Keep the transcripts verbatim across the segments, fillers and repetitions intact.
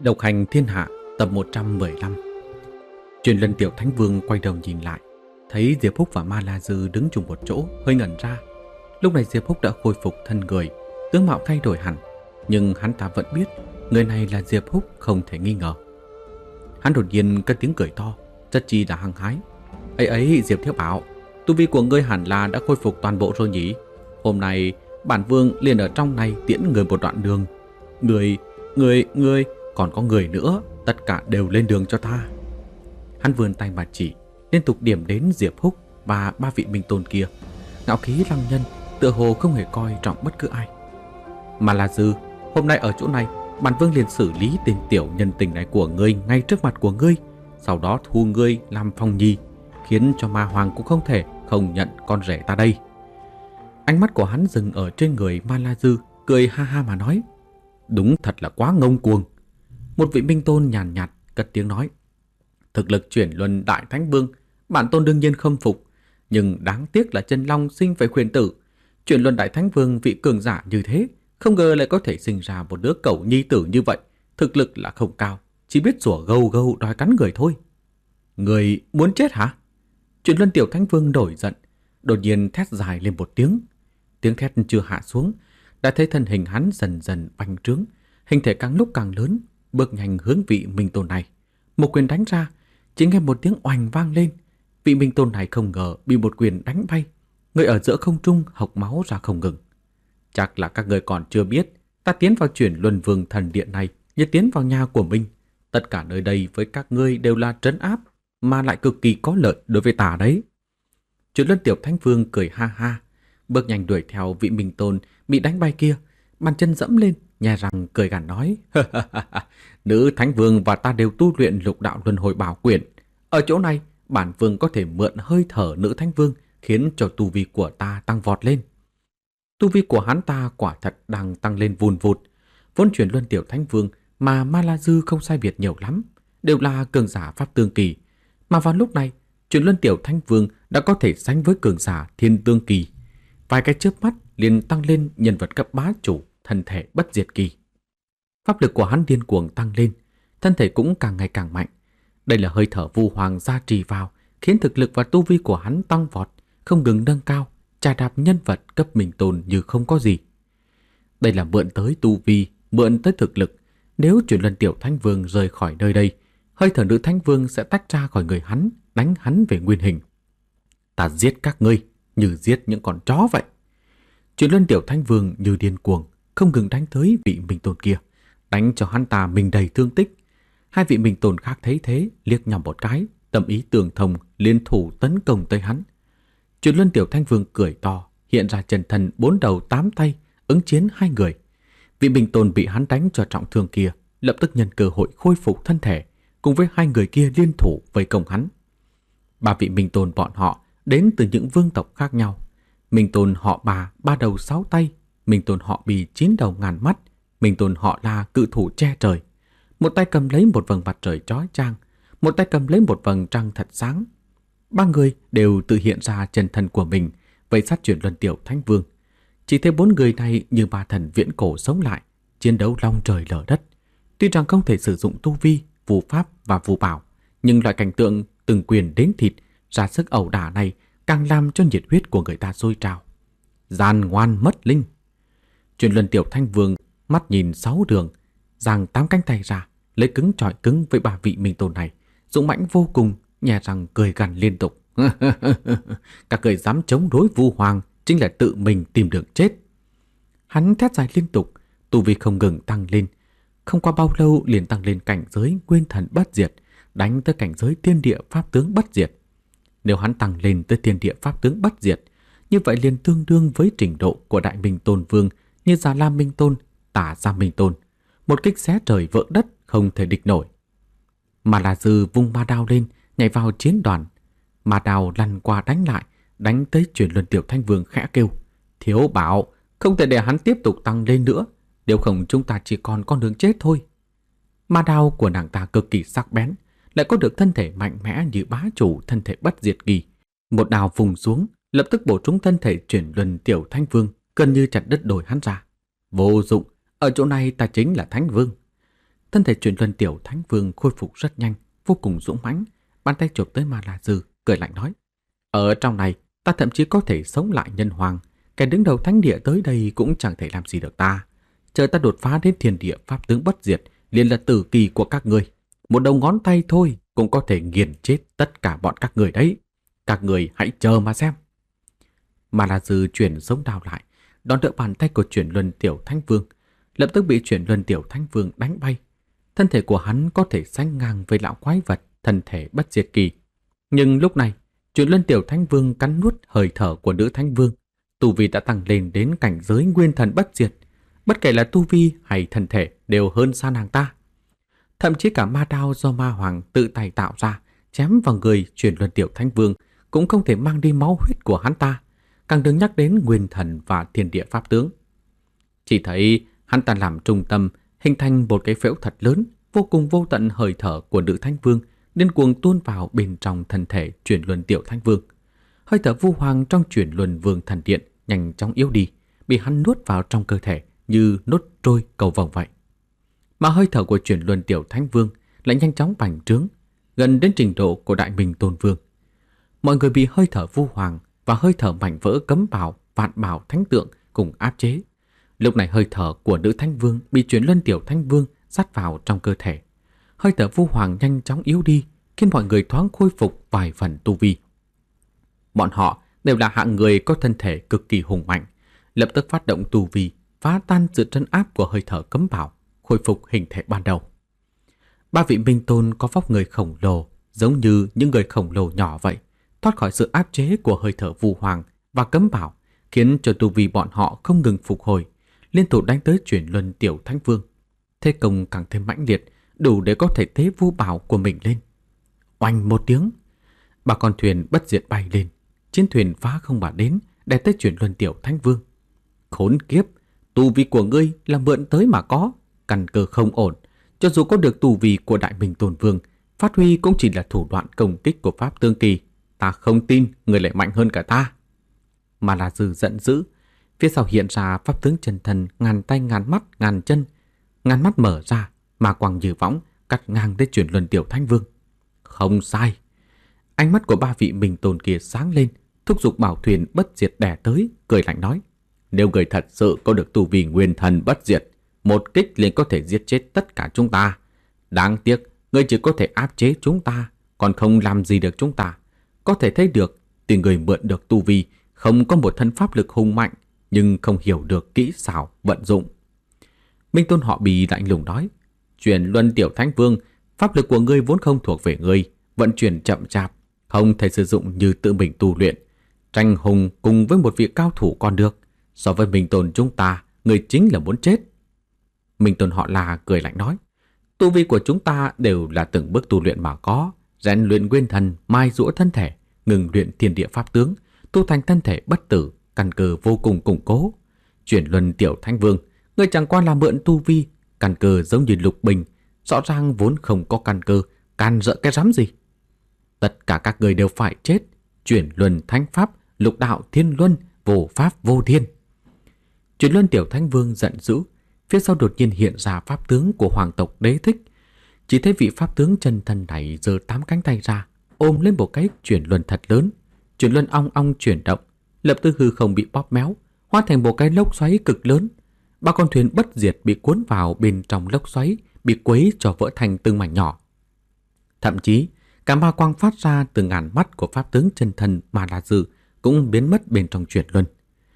Độc hành thiên hạ tập một trăm mười lăm. Truyền Lân Tiểu Thánh Vương quay đầu nhìn lại, thấy Diệp Húc và Ma La Dư đứng chung một chỗ, hơi ngẩn ra. Lúc này Diệp Húc đã khôi phục thân người, tướng mạo thay đổi hẳn, nhưng hắn ta vẫn biết người này là Diệp Húc không thể nghi ngờ. Hắn đột nhiên cất tiếng cười to, rất chi là hăng hái. Ấy ấy Diệp Thiếu Bảo, tu vi của ngươi hẳn là đã khôi phục toàn bộ rồi nhỉ? Hôm nay bản vương liền ở trong này tiễn người một đoạn đường. Người, người, người, còn có người nữa, tất cả đều lên đường cho ta. Hắn vươn tay mà chỉ, liên tục điểm đến Diệp Húc và ba vị minh tôn kia. Ngạo khí lăng nhân, tựa hồ không hề coi trọng bất cứ ai. Mà là Dư, hôm nay ở chỗ này, bản vương liền xử lý tên tiểu nhân tình này của ngươi ngay trước mặt của ngươi, sau đó thu ngươi làm phong nhi, khiến cho ma hoàng cũng không thể không nhận con rể ta đây. Ánh mắt của hắn dừng ở trên người Ma La Dư, cười ha ha mà nói: Đúng thật là quá ngông cuồng. Một vị minh tôn nhàn nhạt, nhạt cất tiếng nói: Thực lực chuyển luân đại thánh vương, bản tôn đương nhiên khâm phục, nhưng đáng tiếc là chân long sinh phải khuyển tử. Chuyển luân đại thánh vương vị cường giả như thế, không ngờ lại có thể sinh ra một đứa cẩu nhi tử như vậy. Thực lực là không cao, chỉ biết sủa gâu gâu đòi cắn người thôi. Người muốn chết hả? Chuyển luân tiểu thánh vương nổi giận, đột nhiên thét dài lên một tiếng. Tiếng thét chưa hạ xuống, đã thấy thân hình hắn dần dần bành trướng, hình thể càng lúc càng lớn, bước nhanh hướng vị minh tôn này. Một quyền đánh ra, chỉ nghe một tiếng oành vang lên. Vị minh tôn này không ngờ bị một quyền đánh bay, người ở giữa không trung hộc máu ra không ngừng. Chắc là các người còn chưa biết, ta tiến vào chuyển luân vương thần điện này như tiến vào nhà của mình. Tất cả nơi đây với các ngươi đều là trấn áp, mà lại cực kỳ có lợi đối với ta đấy. Chuyển luân tiểu thánh vương cười ha ha, bước nhanh đuổi theo vị minh tôn bị đánh bay kia, bàn chân dẫm lên, nhè răng cười gằn nói: Nữ thánh vương và ta đều tu luyện lục đạo luân hồi bảo quyển. Ở chỗ này, bản vương có thể mượn hơi thở nữ thánh vương, khiến cho tu vi của ta tăng vọt lên. Tu vi của hắn ta quả thật đang tăng lên vùn vụt. Vốn chuyển luân tiểu thánh vương mà Ma La Dư không sai biệt nhiều lắm, đều là cường giả pháp tương kỳ, mà vào lúc này chuyển luân tiểu thánh vương đã có thể sánh với cường giả thiên tương kỳ. Vài cái chớp mắt liền tăng lên nhân vật cấp bá chủ, thân thể bất diệt kỳ. Pháp lực của hắn điên cuồng tăng lên, thân thể cũng càng ngày càng mạnh. Đây là hơi thở vu hoàng gia trì vào, khiến thực lực và tu vi của hắn tăng vọt, không ngừng nâng cao, trà đạp nhân vật cấp minh tôn như không có gì. Đây là mượn tới tu vi, mượn tới thực lực. Nếu chuyển luân tiểu thánh vương rời khỏi nơi đây, hơi thở nữ thánh vương sẽ tách ra khỏi người hắn, đánh hắn về nguyên hình. Ta giết các ngươi như giết những con chó vậy. Chuyển luân tiểu thánh vương như điên cuồng, không ngừng đánh tới vị minh tôn kia, đánh cho hắn ta mình đầy thương tích. Hai vị minh tôn khác thấy thế, liếc nhau một cái, tâm ý tương thông, liên thủ tấn công tới hắn. Chuyển luân tiểu thánh vương cười to, hiện ra chân thần bốn đầu tám tay, ứng chiến hai người. Vị minh tôn bị hắn đánh cho trọng thương kia lập tức nhân cơ hội khôi phục thân thể, cùng với hai người kia liên thủ vây công hắn. Ba vị minh tôn bọn họ đến từ những vương tộc khác nhau. Minh tôn họ Bà, ba đầu sáu tay; Minh tôn họ Bì, chín đầu ngàn mắt; Minh tôn họ La, cự thủ che trời. Một tay cầm lấy một vầng mặt trời chói chang, một tay cầm lấy một vầng trăng thật sáng. Ba người đều tự hiện ra chân thân của mình, vây sát chuyển luân tiểu thánh vương. Chỉ thấy bốn người này như ba thần viễn cổ sống lại, chiến đấu long trời lở đất. Tuy rằng không thể sử dụng tu vi, phù pháp và phù bảo, nhưng loại cảnh tượng từng quyền đến thịt, ra sức ẩu đả này càng làm cho nhiệt huyết của người ta sôi trào. Gian ngoan mất linh. Chuyển luân tiểu thanh vương mắt nhìn sáu đường, giang tám cánh tay ra, lấy cứng chọi cứng với ba vị minh tôn này, dũng mãnh vô cùng, nhè răng cười gằn liên tục. Các người dám chống đối vu hoàng, chính là tự mình tìm đường chết. Hắn thét dài liên tục, tu vi không ngừng tăng lên. Không qua bao lâu liền tăng lên cảnh giới nguyên thần bất diệt, đánh tới cảnh giới thiên địa pháp tướng bất diệt. Nếu hắn tăng lên tới thiên địa pháp tướng bất diệt, như vậy liền tương đương với trình độ của đại minh tôn vương như Già Lam Minh Tôn, Tả Gia Minh Tôn. Một kích xé trời vỡ đất, không thể địch nổi. Mà là Dư vung ma đao lên, nhảy vào chiến đoàn. Ma đao lăn qua đánh lại, đánh tới chuyển luân tiểu thanh vương khẽ kêu: Thiếu bảo, không thể để hắn tiếp tục tăng lên nữa, nếu không chúng ta chỉ còn con đường chết thôi. Ma đao của nàng ta cực kỳ sắc bén, lại có được thân thể mạnh mẽ như bá chủ thân thể bất diệt kỳ. Một đao vùng xuống, lập tức bổ trúng thân thể chuyển luân tiểu thanh vương, gần như chặt đứt đồi hắn ra. Vô dụng, ở chỗ này ta chính là thánh vương. Thân thể chuyển luân tiểu thánh vương khôi phục rất nhanh, vô cùng dũng mãnh, bàn tay chụp tới Ma La Dư, cười lạnh nói: Ở trong này, ta thậm chí có thể sống lại nhân hoàng, kẻ đứng đầu thánh địa tới đây cũng chẳng thể làm gì được ta. Chờ ta đột phá đến thiên địa pháp tướng bất diệt, liền là tử kỳ của các người. Một đầu ngón tay thôi cũng có thể nghiền chết tất cả bọn các người đấy. Các người hãy chờ mà xem. Ma La Dư chuyển sống đao lại, đón đỡ bàn tay của chuyển luân tiểu thánh vương, lập tức bị chuyển luân tiểu thánh vương đánh bay. Thân thể của hắn có thể sánh ngang với lão quái vật thân thể bất diệt kỳ. Nhưng lúc này, chuyển luân tiểu thánh vương cắn nuốt hơi thở của nữ thánh vương. Tu vi đã tăng lên đến cảnh giới nguyên thần bất diệt. Bất kể là tu vi hay thân thể đều hơn xa nàng ta. Thậm chí cả ma đao do ma hoàng tự tay tạo ra, chém vào người chuyển luân tiểu thánh vương cũng không thể mang đi máu huyết của hắn ta, càng đừng nhắc đến nguyên thần và thiên địa pháp tướng. Chỉ thấy hắn ta làm trung tâm, hình thành một cái phễu thật lớn, vô cùng vô tận hơi thở của nữ thánh vương điên cuồng tuôn vào bên trong thân thể chuyển luân tiểu thánh vương. Hơi thở vu hoàng trong chuyển luân vương thần điện nhanh chóng yếu đi, bị hắn nuốt vào trong cơ thể như nuốt trôi cầu vồng vậy. Mà hơi thở của chuyển luân tiểu thánh vương lại nhanh chóng bành trướng, gần đến trình độ của đại minh tôn vương. Mọi người bị hơi thở vu hoàng và hơi thở mảnh vỡ cấm bảo, vạn bảo thánh tượng cùng áp chế. Lúc này hơi thở của nữ thánh vương bị chuyển luân tiểu thánh vương dắt vào trong cơ thể. Hơi thở vu hoàng nhanh chóng yếu đi, khiến mọi người thoáng khôi phục vài phần tu vi. Bọn họ đều là hạng người có thân thể cực kỳ hùng mạnh, lập tức phát động tu vi, phá tan sự trấn áp của hơi thở cấm bảo, khôi phục hình thể ban đầu. Ba vị minh tôn có vóc người khổng lồ, giống như những người khổng lồ nhỏ vậy, thoát khỏi sự áp chế của hơi thở vu hoàng và cấm bảo, khiến cho tu vi bọn họ không ngừng phục hồi, liên tục đánh tới chuyển luân tiểu thánh vương. Thế công càng thêm mãnh liệt, đủ để có thể tế vu bảo của mình lên. Oanh một tiếng, ba con thuyền bất diệt bay lên, chiến thuyền phá không mà đến, đè tới chuyển luân tiểu thánh vương. Khốn kiếp, tu vi của ngươi là mượn tới mà có, căn cơ không ổn. Cho dù có được tu vi của đại minh tôn vương, phát huy cũng chỉ là thủ đoạn công kích của pháp tương kỳ. Ta không tin người lại mạnh hơn cả ta. Mà là Dư giận dữ, phía sau hiện ra pháp tướng chân thần, ngàn tay ngàn mắt ngàn chân, ngàn mắt mở ra, mà quang như võng cắt ngang tới chuyển luân tiểu thánh vương. Không sai. Ánh mắt của ba vị minh tôn kia sáng lên, thúc giục bảo thuyền bất diệt đè tới, cười lạnh nói: Nếu người thật sự có được tu vi nguyên thần bất diệt, một kích liền có thể giết chết tất cả chúng ta. Đáng tiếc, ngươi chỉ có thể áp chế chúng ta, còn không làm gì được chúng ta. Có thể thấy được, tuy người mượn được tu vi, không có một thân pháp lực hùng mạnh, nhưng không hiểu được kỹ xảo vận dụng. Minh tôn họ Bì lạnh lùng nói: Chuyển luân tiểu thánh vương, pháp lực của ngươi vốn không thuộc về ngươi, vận chuyển chậm chạp, không thể sử dụng như tự mình tu luyện. Tranh hùng cùng với một vị cao thủ còn được, so với Minh tôn chúng ta, ngươi chính là muốn chết. Minh tôn họ là cười lạnh nói: Tu vi của chúng ta đều là từng bước tu luyện mà có, rèn luyện nguyên thần, mai rũa thân thể, ngừng luyện thiên địa pháp tướng, tu thành thân thể bất tử, căn cơ vô cùng củng cố. Chuyển luân tiểu thánh vương, ngươi chẳng qua là mượn tu vi, căn cơ giống như lục bình, rõ ràng vốn không có căn cơ, can rỡ cái rắm gì. Tất cả các người đều phải chết. Chuyển luân thánh pháp, lục đạo thiên luân, vô pháp vô thiên. Chuyển luân tiểu thánh vương giận dữ, phía sau đột nhiên hiện ra pháp tướng của hoàng tộc Đế Thích. Chỉ thấy vị pháp tướng chân thân này giơ tám cánh tay ra, ôm lên một cái chuyển luân thật lớn. Chuyển luân ong ong chuyển động, lập tức hư không bị bóp méo, hóa thành một cái lốc xoáy cực lớn. Ba con thuyền bất diệt bị cuốn vào bên trong lốc xoáy, bị quấy cho vỡ thành từng mảnh nhỏ. Thậm chí, cả ma quang phát ra từ ngàn mắt của pháp tướng chân thân Ma La Dư cũng biến mất bên trong chuyển luân.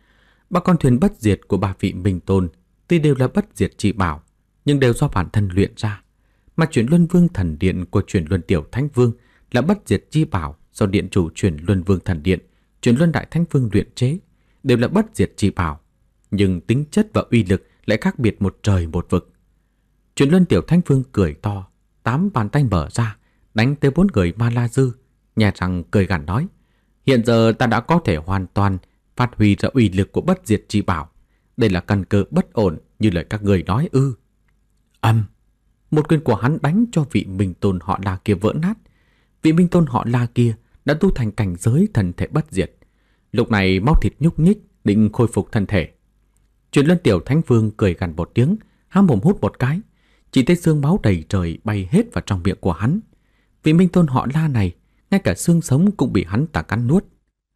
Ba con thuyền bất diệt của ba vị minh tôn tuy đều là bất diệt chi bảo, nhưng đều do bản thân luyện ra. Mà chuyển luân vương thần điện của chuyển luân tiểu thánh vương là bất diệt chi bảo do điện chủ chuyển luân vương thần điện, chuyển luân đại thánh vương luyện chế, đều là bất diệt chi bảo, nhưng tính chất và uy lực lại khác biệt một trời một vực. Chuyển luân tiểu thánh vương cười to, tám bàn tay mở ra, đánh tới bốn người Ma La Dư, nhè răng cười gằn nói: Hiện giờ ta đã có thể hoàn toàn phát huy ra uy lực của bất diệt chi bảo. Đây là căn cơ bất ổn như lời các người nói ư? Âm, một quyền của hắn đánh cho vị minh tôn họ La kia vỡ nát. Vị minh tôn họ La kia đã tu thành cảnh giới thần thể bất diệt. Lúc này máu thịt nhúc nhích, định khôi phục thân thể. Chuyển luân tiểu thánh vương cười gằn một tiếng, há mồm hút một cái. chỉ thấy xương máu đầy trời bay hết vào trong miệng của hắn. Vị minh tôn họ La này, ngay cả xương sống cũng bị hắn ta cắn nuốt.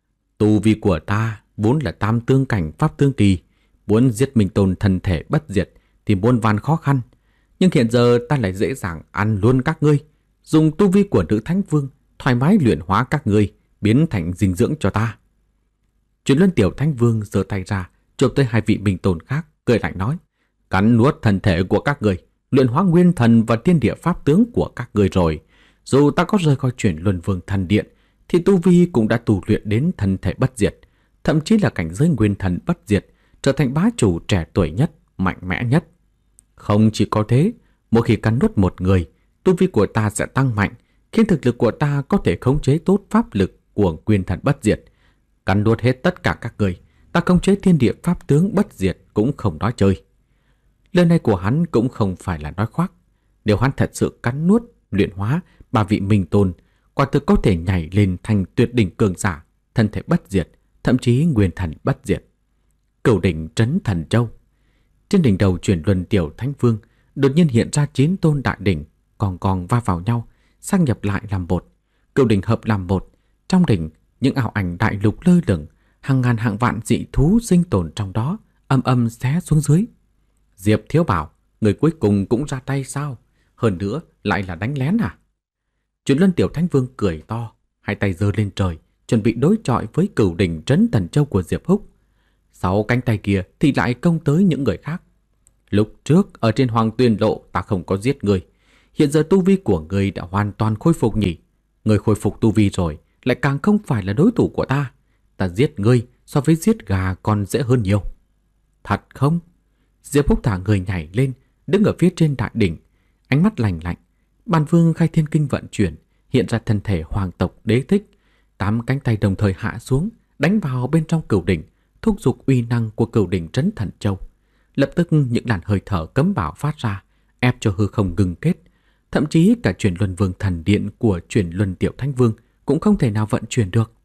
Tu vi của ta vốn là tam tương cảnh pháp tương kỳ, muốn giết minh tôn thân thể bất diệt thì muôn vàn khó khăn. Nhưng hiện giờ ta lại dễ dàng ăn luôn các ngươi, dùng tu vi của nữ thánh vương thoải mái luyện hóa các ngươi, biến thành dinh dưỡng cho ta. Chuyển luân tiểu thánh vương giơ tay ra, chụp tới hai vị minh tôn khác, cười lạnh nói: cắn nuốt thân thể của các ngươi, luyện hóa nguyên thần và thiên địa pháp tướng của các ngươi rồi. Dù ta có rời khỏi chuyển luân vương thần điện, thì tu vi cũng đã tu luyện đến thân thể bất diệt, thậm chí là cảnh giới nguyên thần bất diệt, trở thành bá chủ trẻ tuổi nhất, mạnh mẽ nhất. Không chỉ có thế, mỗi khi cắn nuốt một người, tu vi của ta sẽ tăng mạnh, khiến thực lực của ta có thể khống chế tốt pháp lực của nguyên thần bất diệt. Cắn nuốt hết tất cả các người, ta khống chế thiên địa pháp tướng bất diệt cũng không nói chơi. Lời này của hắn cũng không phải là nói khoác. Nếu hắn thật sự cắn nuốt, luyện hóa ba vị minh tôn, quả thực có thể nhảy lên thành tuyệt đỉnh cường giả, thân thể bất diệt, thậm chí nguyên thần bất diệt. Cửu đỉnh trấn thần châu. Trên đỉnh đầu chuyển luân tiểu thánh vương đột nhiên hiện ra chín tôn đại đỉnh, còn còn va vào nhau, xác nhập lại làm một. Cửu đỉnh hợp làm một. Trong đỉnh, những ảo ảnh đại lục lơ lửng, hàng ngàn hàng vạn dị thú sinh tồn trong đó, âm âm xé xuống dưới. Diệp Thiếu Bảo, người cuối cùng cũng ra tay sao? Hơn nữa lại là đánh lén à? Chuyển luân tiểu thánh vương cười to, hai tay giơ lên trời, chuẩn bị đối chọi với cửu đỉnh trấn thần châu của Diệp Húc. Sáu cánh tay kia thì lại công tới những người khác. Lúc trước ở trên Hoàng Tuyền Lộ ta không có giết người, hiện giờ tu vi của người đã hoàn toàn khôi phục nhỉ? Người khôi phục tu vi rồi, lại càng không phải là đối thủ của ta. Ta giết ngươi so với giết gà còn dễ hơn nhiều. Thật không? Diệp Húc thả người nhảy lên, đứng ở phía trên đại đỉnh, ánh mắt lạnh lạnh. Bàn vương khai thiên kinh vận chuyển, hiện ra thân thể hoàng tộc đế thích. Tám cánh tay đồng thời hạ xuống, đánh vào bên trong cửu đỉnh, thúc giục uy năng của cửu đỉnh trấn thần châu. Lập tức những làn hơi thở cấm bạo phát ra, ép cho hư không ngừng kết. Thậm chí cả chuyển luân vương thần điện của chuyển luân tiểu thánh vương cũng không thể nào vận chuyển được.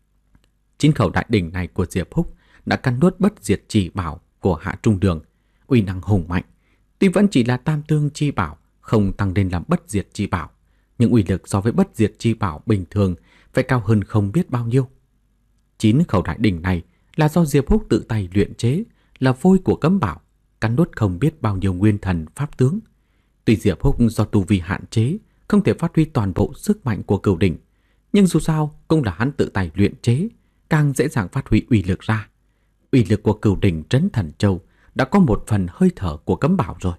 Chín khẩu đại đỉnh này của Diệp Húc đã cắn nuốt bất diệt chỉ bảo của Hạ Trung Đường, uy năng hùng mạnh. Tuy vẫn chỉ là tam tương chi bảo, không tăng lên làm bất diệt chi bảo, nhưng uy lực so với bất diệt chi bảo bình thường phải cao hơn không biết bao nhiêu. Chín khẩu đại đỉnh này là do Diệp Húc tự tay luyện chế, là vôi của cấm bảo, cắn nuốt không biết bao nhiêu nguyên thần pháp tướng. Tuy Diệp Húc do tu vi hạn chế, không thể phát huy toàn bộ sức mạnh của cửu đỉnh, nhưng dù sao cũng là hắn tự tay luyện chế, càng dễ dàng phát huy uy lực ra. Uy lực của cửu đỉnh trấn thần châu đã có một phần hơi thở của cấm bảo rồi.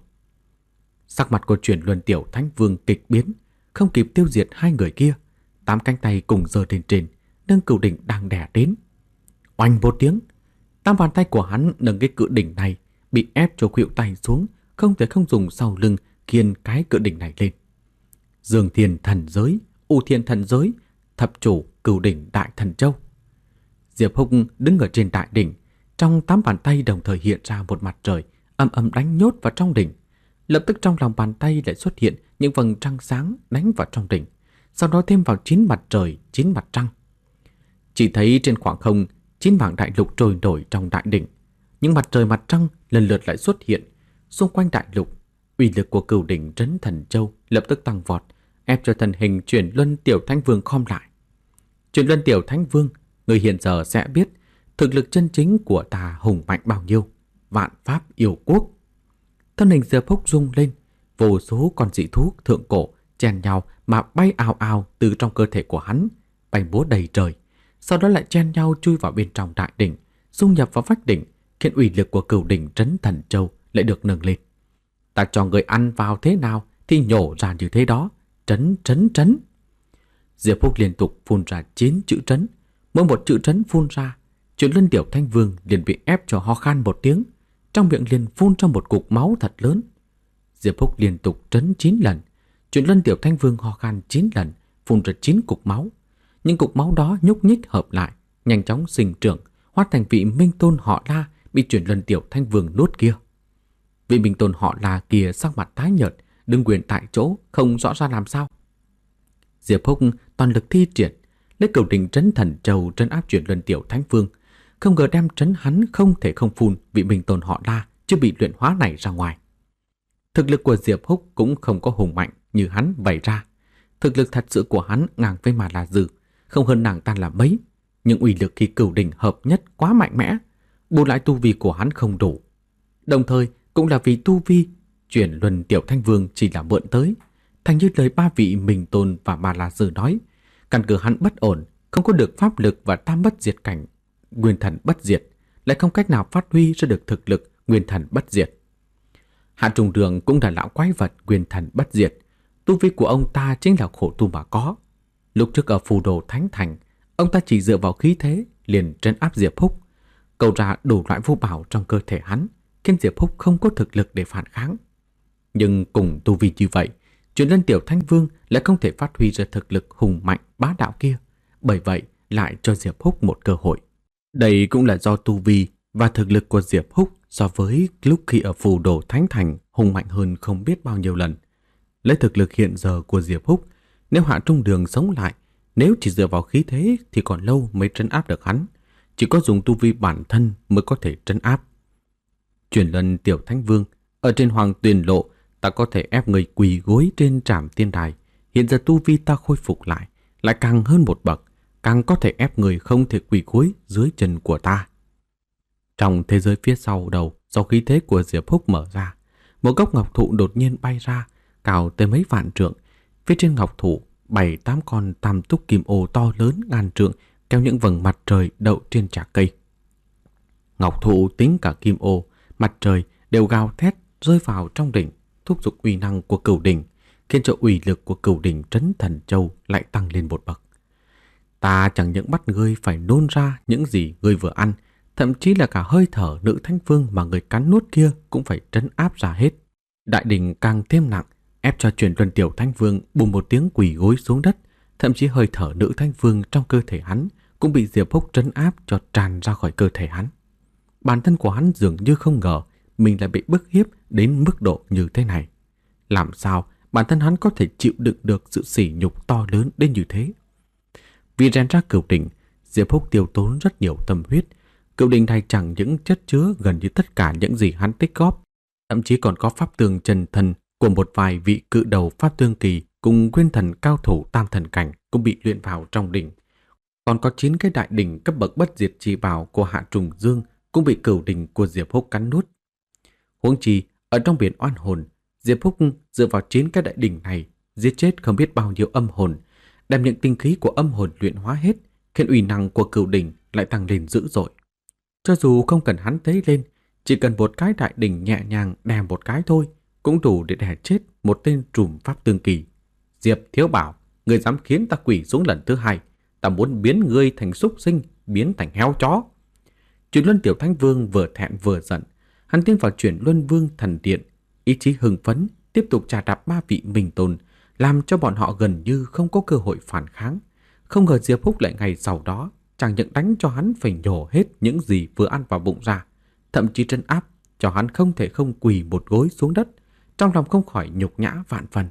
Sắc mặt của chuyển luân tiểu thánh vương kịch biến, không kịp tiêu diệt hai người kia, tám cánh tay cùng giơ lên trên, nâng cửu đỉnh đang đè đến. Oanh một tiếng, tám bàn tay của hắn nâng cái cự đỉnh này bị ép cho khuỵu tay xuống, không thể không dùng sau lưng khiêng cái cự đỉnh này lên. Dương Thiên thần giới, U Thiên thần giới, thập chủ cửu đỉnh đại thần châu. Diệp Húc đứng ở trên đại đỉnh, trong tám bàn tay đồng thời hiện ra một mặt trời âm âm đánh nhốt vào trong đỉnh. Lập tức trong lòng bàn tay lại xuất hiện những vầng trăng sáng đánh vào trong đỉnh, sau đó thêm vào chín mặt trời, chín mặt trăng. Chỉ thấy trên khoảng không, chín mảng đại lục trôi nổi trong đại đỉnh. Những mặt trời mặt trăng lần lượt lại xuất hiện xung quanh đại lục. Uy lực của cửu đỉnh trấn thần châu lập tức tăng vọt, ép cho thân hình chuyển luân tiểu thánh vương khom lại. Chuyển luân tiểu thánh vương, người hiện giờ sẽ biết thực lực chân chính của ta hùng mạnh bao nhiêu. Vạn pháp yêu quốc. Thân hình Diệp Húc rung lên, vô số con dị thú thượng cổ chen nhau mà bay ào ào từ trong cơ thể của hắn, bay múa đầy trời, sau đó lại chen nhau chui vào bên trong đại đỉnh, dung nhập vào vách đỉnh, khiến uy lực của cửu đỉnh trấn thần châu lại được nâng lên. Ta cho người ăn vào thế nào thì nhổ ra như thế đó, trấn trấn trấn. Diệp Húc liên tục phun ra chín chữ trấn, mỗi một chữ trấn phun ra, chuyển luân tiểu thanh vương liền bị ép cho ho khan một tiếng, trong miệng liền phun ra một cục máu thật lớn. Diệp Húc liên tục trấn chín lần, chuyển luân tiểu thanh vương ho khan chín lần, phun ra chín cục máu. Những cục máu đó nhúc nhích hợp lại, nhanh chóng sinh trưởng, hóa thành vị minh tôn họ La bị chuyển luân tiểu thanh vương nuốt kia. Vị minh tôn họ La kia sắc mặt tái nhợt, đứng nguyên tại chỗ, không rõ ra làm sao. Diệp Húc toàn lực thi triển, lấy cửu đỉnh trấn thần châu trấn áp chuyển luân tiểu thánh vương, không ngờ đem trấn hắn không thể không phun vị minh tôn họ La chưa bị luyện hóa này ra ngoài. Thực lực của Diệp Húc cũng không có hùng mạnh như hắn bày ra. Thực lực thật sự của hắn ngang với Ma La Dư, không hơn nàng ta là mấy, nhưng uy lực khi cửu đỉnh hợp nhất quá mạnh mẽ, bù lại tu vi của hắn không đủ. Đồng thời cũng là vì tu vi, chuyển luân Tiểu Thanh Vương chỉ là mượn tới, thành như lời ba vị Minh Tôn và Ma La Dư nói, căn cứ hắn bất ổn, không có được pháp lực và tam bất diệt cảnh, nguyên thần bất diệt, lại không cách nào phát huy ra được thực lực nguyên thần bất diệt. Hạ Trùng Đường cũng là lão quái vật nguyên thần bất diệt, tu vi của ông ta chính là khổ tu mà có. Lúc trước ở Phù Đồ Thánh Thành, ông ta chỉ dựa vào khí thế liền trấn áp Diệp Húc, cầu ra đủ loại vô bảo trong cơ thể hắn, khiến Diệp Húc không có thực lực để phản kháng. Nhưng cùng tu vi như vậy, Chuyển Luân Tiểu Thanh Vương lại không thể phát huy ra thực lực hùng mạnh bá đạo kia, bởi vậy lại cho Diệp Húc một cơ hội. Đây cũng là do tu vi và thực lực của Diệp Húc so với lúc khi ở Phù Đồ Thánh Thành hùng mạnh hơn không biết bao nhiêu lần. Lấy thực lực hiện giờ của Diệp Húc, nếu Hạ Trung Đường sống lại, nếu chỉ dựa vào khí thế thì còn lâu mới trấn áp được hắn, chỉ có dùng tu vi bản thân mới có thể trấn áp. Chuyển Luân Tiểu Thánh Vương, ở trên Hoàng Tuyền Lộ, ta có thể ép người quỳ gối trên trảm tiên đài, hiện giờ tu vi ta khôi phục lại, lại càng hơn một bậc, càng có thể ép người không thể quỳ gối dưới chân của ta. Trong thế giới phía sau đầu, do khí thế của Diệp Húc mở ra, một gốc ngọc thụ đột nhiên bay ra, cao tới mấy vạn trượng. Phía trên ngọc thụ, bảy tám con tam túc kim ô to lớn ngàn trượng kéo những vầng mặt trời đậu trên chạc cây. Ngọc thụ tính cả kim ô, mặt trời đều gào thét rơi vào trong đỉnh, thúc giục uy năng của cửu đỉnh, khiến cho uy lực của cửu đỉnh Trấn Thần Châu lại tăng lên một bậc. Ta chẳng những bắt ngươi phải nôn ra những gì ngươi vừa ăn, thậm chí là cả hơi thở nữ thánh vương mà người cắn nuốt kia cũng phải trấn áp ra hết. Đại đỉnh càng thêm nặng, ép cho Chuyển Luân Tiểu Thánh Vương bùm một tiếng quỳ gối xuống đất, thậm chí hơi thở nữ thánh vương trong cơ thể hắn cũng bị Diệp Húc trấn áp cho tràn ra khỏi cơ thể hắn. Bản thân của hắn dường như không ngờ mình lại bị bức hiếp đến mức độ như thế này. Làm sao bản thân hắn có thể chịu đựng được sự sỉ nhục to lớn đến như thế? Vì rèn ra cửu đỉnh, Diệp Húc tiêu tốn rất nhiều tâm huyết. Cửu đỉnh này chẳng những chất chứa gần như tất cả những gì hắn tích góp, thậm chí còn có pháp tương chân thần của một vài vị cự đầu pháp tương kỳ cùng nguyên thần cao thủ tam thần cảnh cũng bị luyện vào trong đỉnh. Còn có chín cái đại đỉnh cấp bậc bất diệt chi bảo của Hạ Trùng Dương cũng bị cửu đỉnh của Diệp Húc cắn nuốt. Huống chi, ở trong biển oan hồn, Diệp Húc dựa vào chín cái đại đỉnh này giết chết không biết bao nhiêu âm hồn, đem những tinh khí của âm hồn luyện hóa hết, khiến uy năng của cửu đỉnh lại tăng lên dữ dội. Cho dù không cần hắn tế lên, chỉ cần một cái đại đỉnh nhẹ nhàng đè một cái thôi, cũng đủ để đè chết một tên trùm pháp tương kỳ. Diệp Thiếu Bảo, ngươi dám khiến ta quỳ xuống lần thứ hai, ta muốn biến ngươi thành súc sinh, biến thành heo chó. Chuyển Luân Tiểu Thánh Vương vừa thẹn vừa giận, hắn tiến vào Chuyển Luân Vương thần điện, ý chí hưng phấn tiếp tục trà đạp ba vị Minh Tôn, làm cho bọn họ gần như không có cơ hội phản kháng. Không ngờ Diệp Húc lại ngày sau đó chẳng những đánh cho hắn phải nhổ hết những gì vừa ăn vào bụng ra, thậm chí trấn áp cho hắn không thể không quỳ một gối xuống đất, trong lòng không khỏi nhục nhã vạn phần.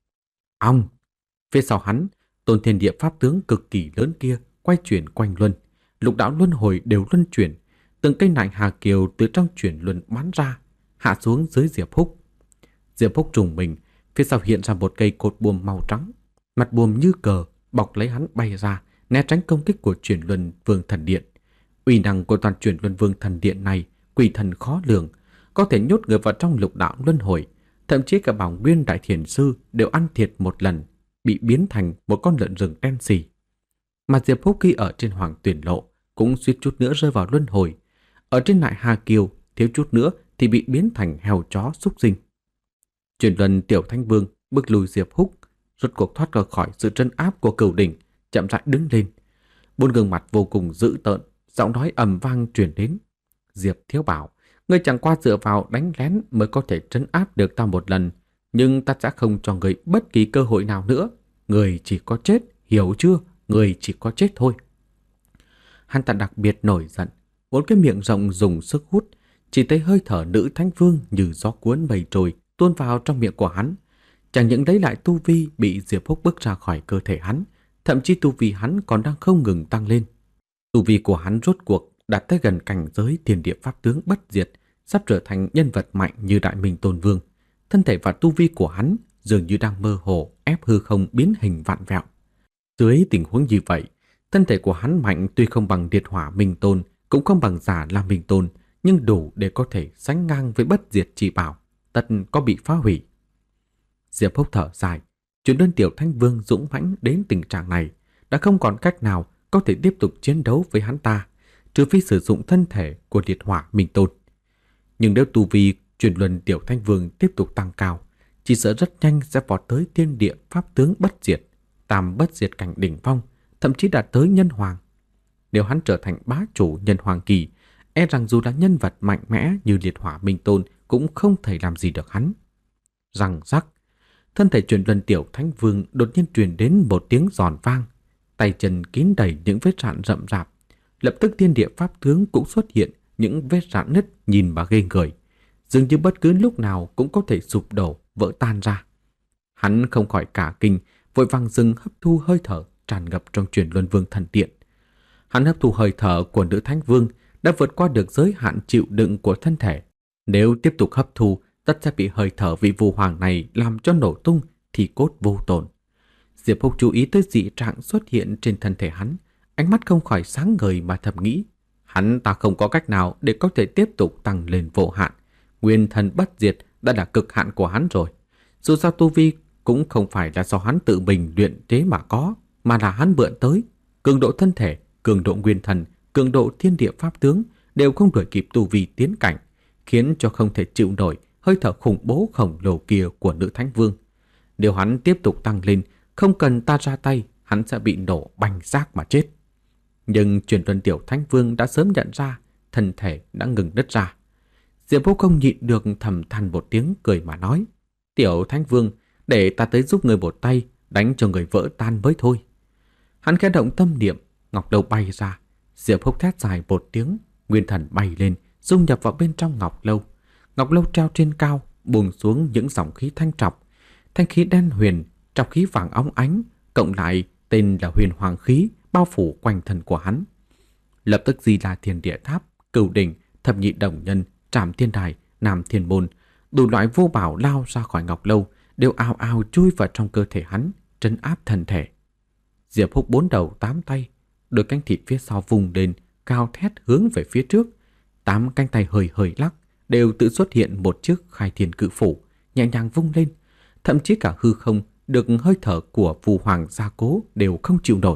Ong! Phía sau hắn, Tôn Thiên Địa pháp tướng cực kỳ lớn kia quay chuyển quanh luân, lục đạo luân hồi đều luân chuyển, từng cây nạnh hà kiều từ trong chuyển luân bắn ra, hạ xuống dưới Diệp Húc. Diệp Húc trùng mình, phía sau hiện ra một cây cột buồm màu trắng, mặt buồm như cờ bọc lấy hắn bay ra, né tránh công kích của Chuyển Luân Vương Thần Điện. Uy năng của toàn Chuyển Luân Vương Thần Điện này quỷ thần khó lường, có thể nhốt người vào trong lục đạo luân hồi, thậm chí cả Bảo Nguyên Đại Thiền Sư đều ăn thiệt một lần, bị biến thành một con lợn rừng đen xì. Mà Diệp Húc khi ở trên Hoàng Tuyền Lộ cũng suýt chút nữa rơi vào luân hồi, ở trên Nại Hà Kiều thiếu chút nữa thì bị biến thành heo chó súc sinh. Chuyển Luân Tiểu Thanh Vương bước lùi Diệp Húc, rốt cuộc thoát ra khỏi sự trấn áp của cửu đỉnh, chậm rãi đứng lên. Bốn gương mặt vô cùng dữ tợn, giọng nói ầm vang truyền đến. Diệp Thiếu Bảo, ngươi chẳng qua dựa vào đánh lén mới có thể trấn áp được ta một lần, nhưng ta sẽ không cho ngươi bất kỳ cơ hội nào nữa. Ngươi chỉ có chết, hiểu chưa? Ngươi chỉ có chết thôi. Hắn ta đặc biệt nổi giận, bốn cái miệng rộng dùng sức hút, chỉ thấy hơi thở nữ thánh vương như gió cuốn mây trôi tuôn vào trong miệng của hắn. Chẳng những lấy lại tu vi bị Diệp Húc bức ra khỏi cơ thể hắn, thậm chí tu vi hắn còn đang không ngừng tăng lên. Tu vi của hắn rốt cuộc đạt tới gần cảnh giới thiên địa pháp tướng bất diệt, sắp trở thành nhân vật mạnh như Đại Minh Tôn Vương, thân thể và tu vi của hắn dường như đang mơ hồ ép hư không biến hình vặn vẹo. Dưới tình huống như vậy, thân thể của hắn mạnh tuy không bằng Liệt Hỏa Minh Tôn, cũng không bằng Giả La Minh Tôn, nhưng đủ để có thể sánh ngang với Bất Diệt Chỉ Bảo, tất có bị phá hủy. Diệp Húc thở dài, Truyền Luân Tiểu Thánh Vương dũng mãnh đến tình trạng này, đã không còn cách nào có thể tiếp tục chiến đấu với hắn ta, trừ phi sử dụng thân thể của Liệt Hỏa Minh Tôn. Nhưng nếu tu vi Truyền Luân Tiểu Thánh Vương tiếp tục tăng cao, chỉ sợ rất nhanh sẽ vọt tới thiên địa pháp tướng bất diệt, tam bất diệt cảnh đỉnh phong, thậm chí đạt tới nhân hoàng. Nếu hắn trở thành bá chủ nhân hoàng kỳ, e rằng dù là nhân vật mạnh mẽ như Liệt Hỏa Minh Tôn cũng không thể làm gì được hắn. Răng rắc, thân thể Truyền Luân Tiểu Thánh Vương đột nhiên truyền đến một tiếng giòn vang, tay chân kín đầy những vết rạn rậm rạp. Lập tức thiên địa pháp tướng cũng xuất hiện những vết rạn nứt nhìn mà ghê người, dường như bất cứ lúc nào cũng có thể sụp đổ, vỡ tan ra. Hắn không khỏi cả kinh, vội vàng dừng hấp thu hơi thở tràn ngập trong Truyền Luân Vương thần điện. Hắn hấp thu hơi thở của nữ Thánh Vương đã vượt qua được giới hạn chịu đựng của thân thể. Nếu tiếp tục hấp thu, tất sẽ bị hơi thở vị Vu Hoàng này làm cho nổ tung, thì cốt vô tổn. Diệp Húc chú ý tới dị trạng xuất hiện trên thân thể hắn, ánh mắt không khỏi sáng ngời mà thầm nghĩ, hắn ta không có cách nào để có thể tiếp tục tăng lên vô hạn. Nguyên thần bất diệt đã là cực hạn của hắn rồi. Dù sao tu vi cũng không phải là do hắn tự mình luyện chế mà có, mà là hắn mượn tới. Cường độ thân thể, cường độ nguyên thần, cường độ thiên địa pháp tướng đều không đuổi kịp tu vi tiến cảnh, khiến cho không thể chịu nổi hơi thở khủng bố khổng lồ kia của nữ Thánh Vương. Nếu hắn tiếp tục tăng lên, không cần ta ra tay, hắn sẽ bị nổ banh xác mà chết. Nhưng Truyền Luân Tiểu Thánh Vương đã sớm nhận ra thân thể đã ngừng đứt ra. Diệp Húc không nhịn được thầm than một tiếng, cười mà nói, Tiểu Thánh Vương, để ta tới giúp người một tay, đánh cho người vỡ tan mới thôi. Hắn khẽ động tâm niệm, ngọc lâu bay ra. Diệp Húc thét dài một tiếng, nguyên thần bay lên, dung nhập vào bên trong ngọc lâu. Ngọc lâu treo trên cao, buông xuống những dòng khí thanh trọc. Thanh khí đen huyền, trọc khí vàng óng ánh, cộng lại tên là Huyền Hoàng khí, bao phủ quanh thân của hắn. Lập tức Di La Thiên Địa Tháp, Cửu Đỉnh, Thập Nhị Đồng Nhân, Trảm Thiên Đài, Nam Thiên Môn, đủ loại vô bảo lao ra khỏi ngọc lâu, đều ào ào chui vào trong cơ thể hắn, trấn áp thân thể. Diệp Húc bốn đầu tám tay, đôi cánh thịt phía sau vùng lên, cao thét hướng về phía trước. Tám cánh tay hơi hơi lắc, đều tự xuất hiện một chiếc khai thiên cự phủ, nhẹ nhàng vung lên. Thậm chí cả hư không được hơi thở của Vu Hoàng gia cố đều không chịu nổi.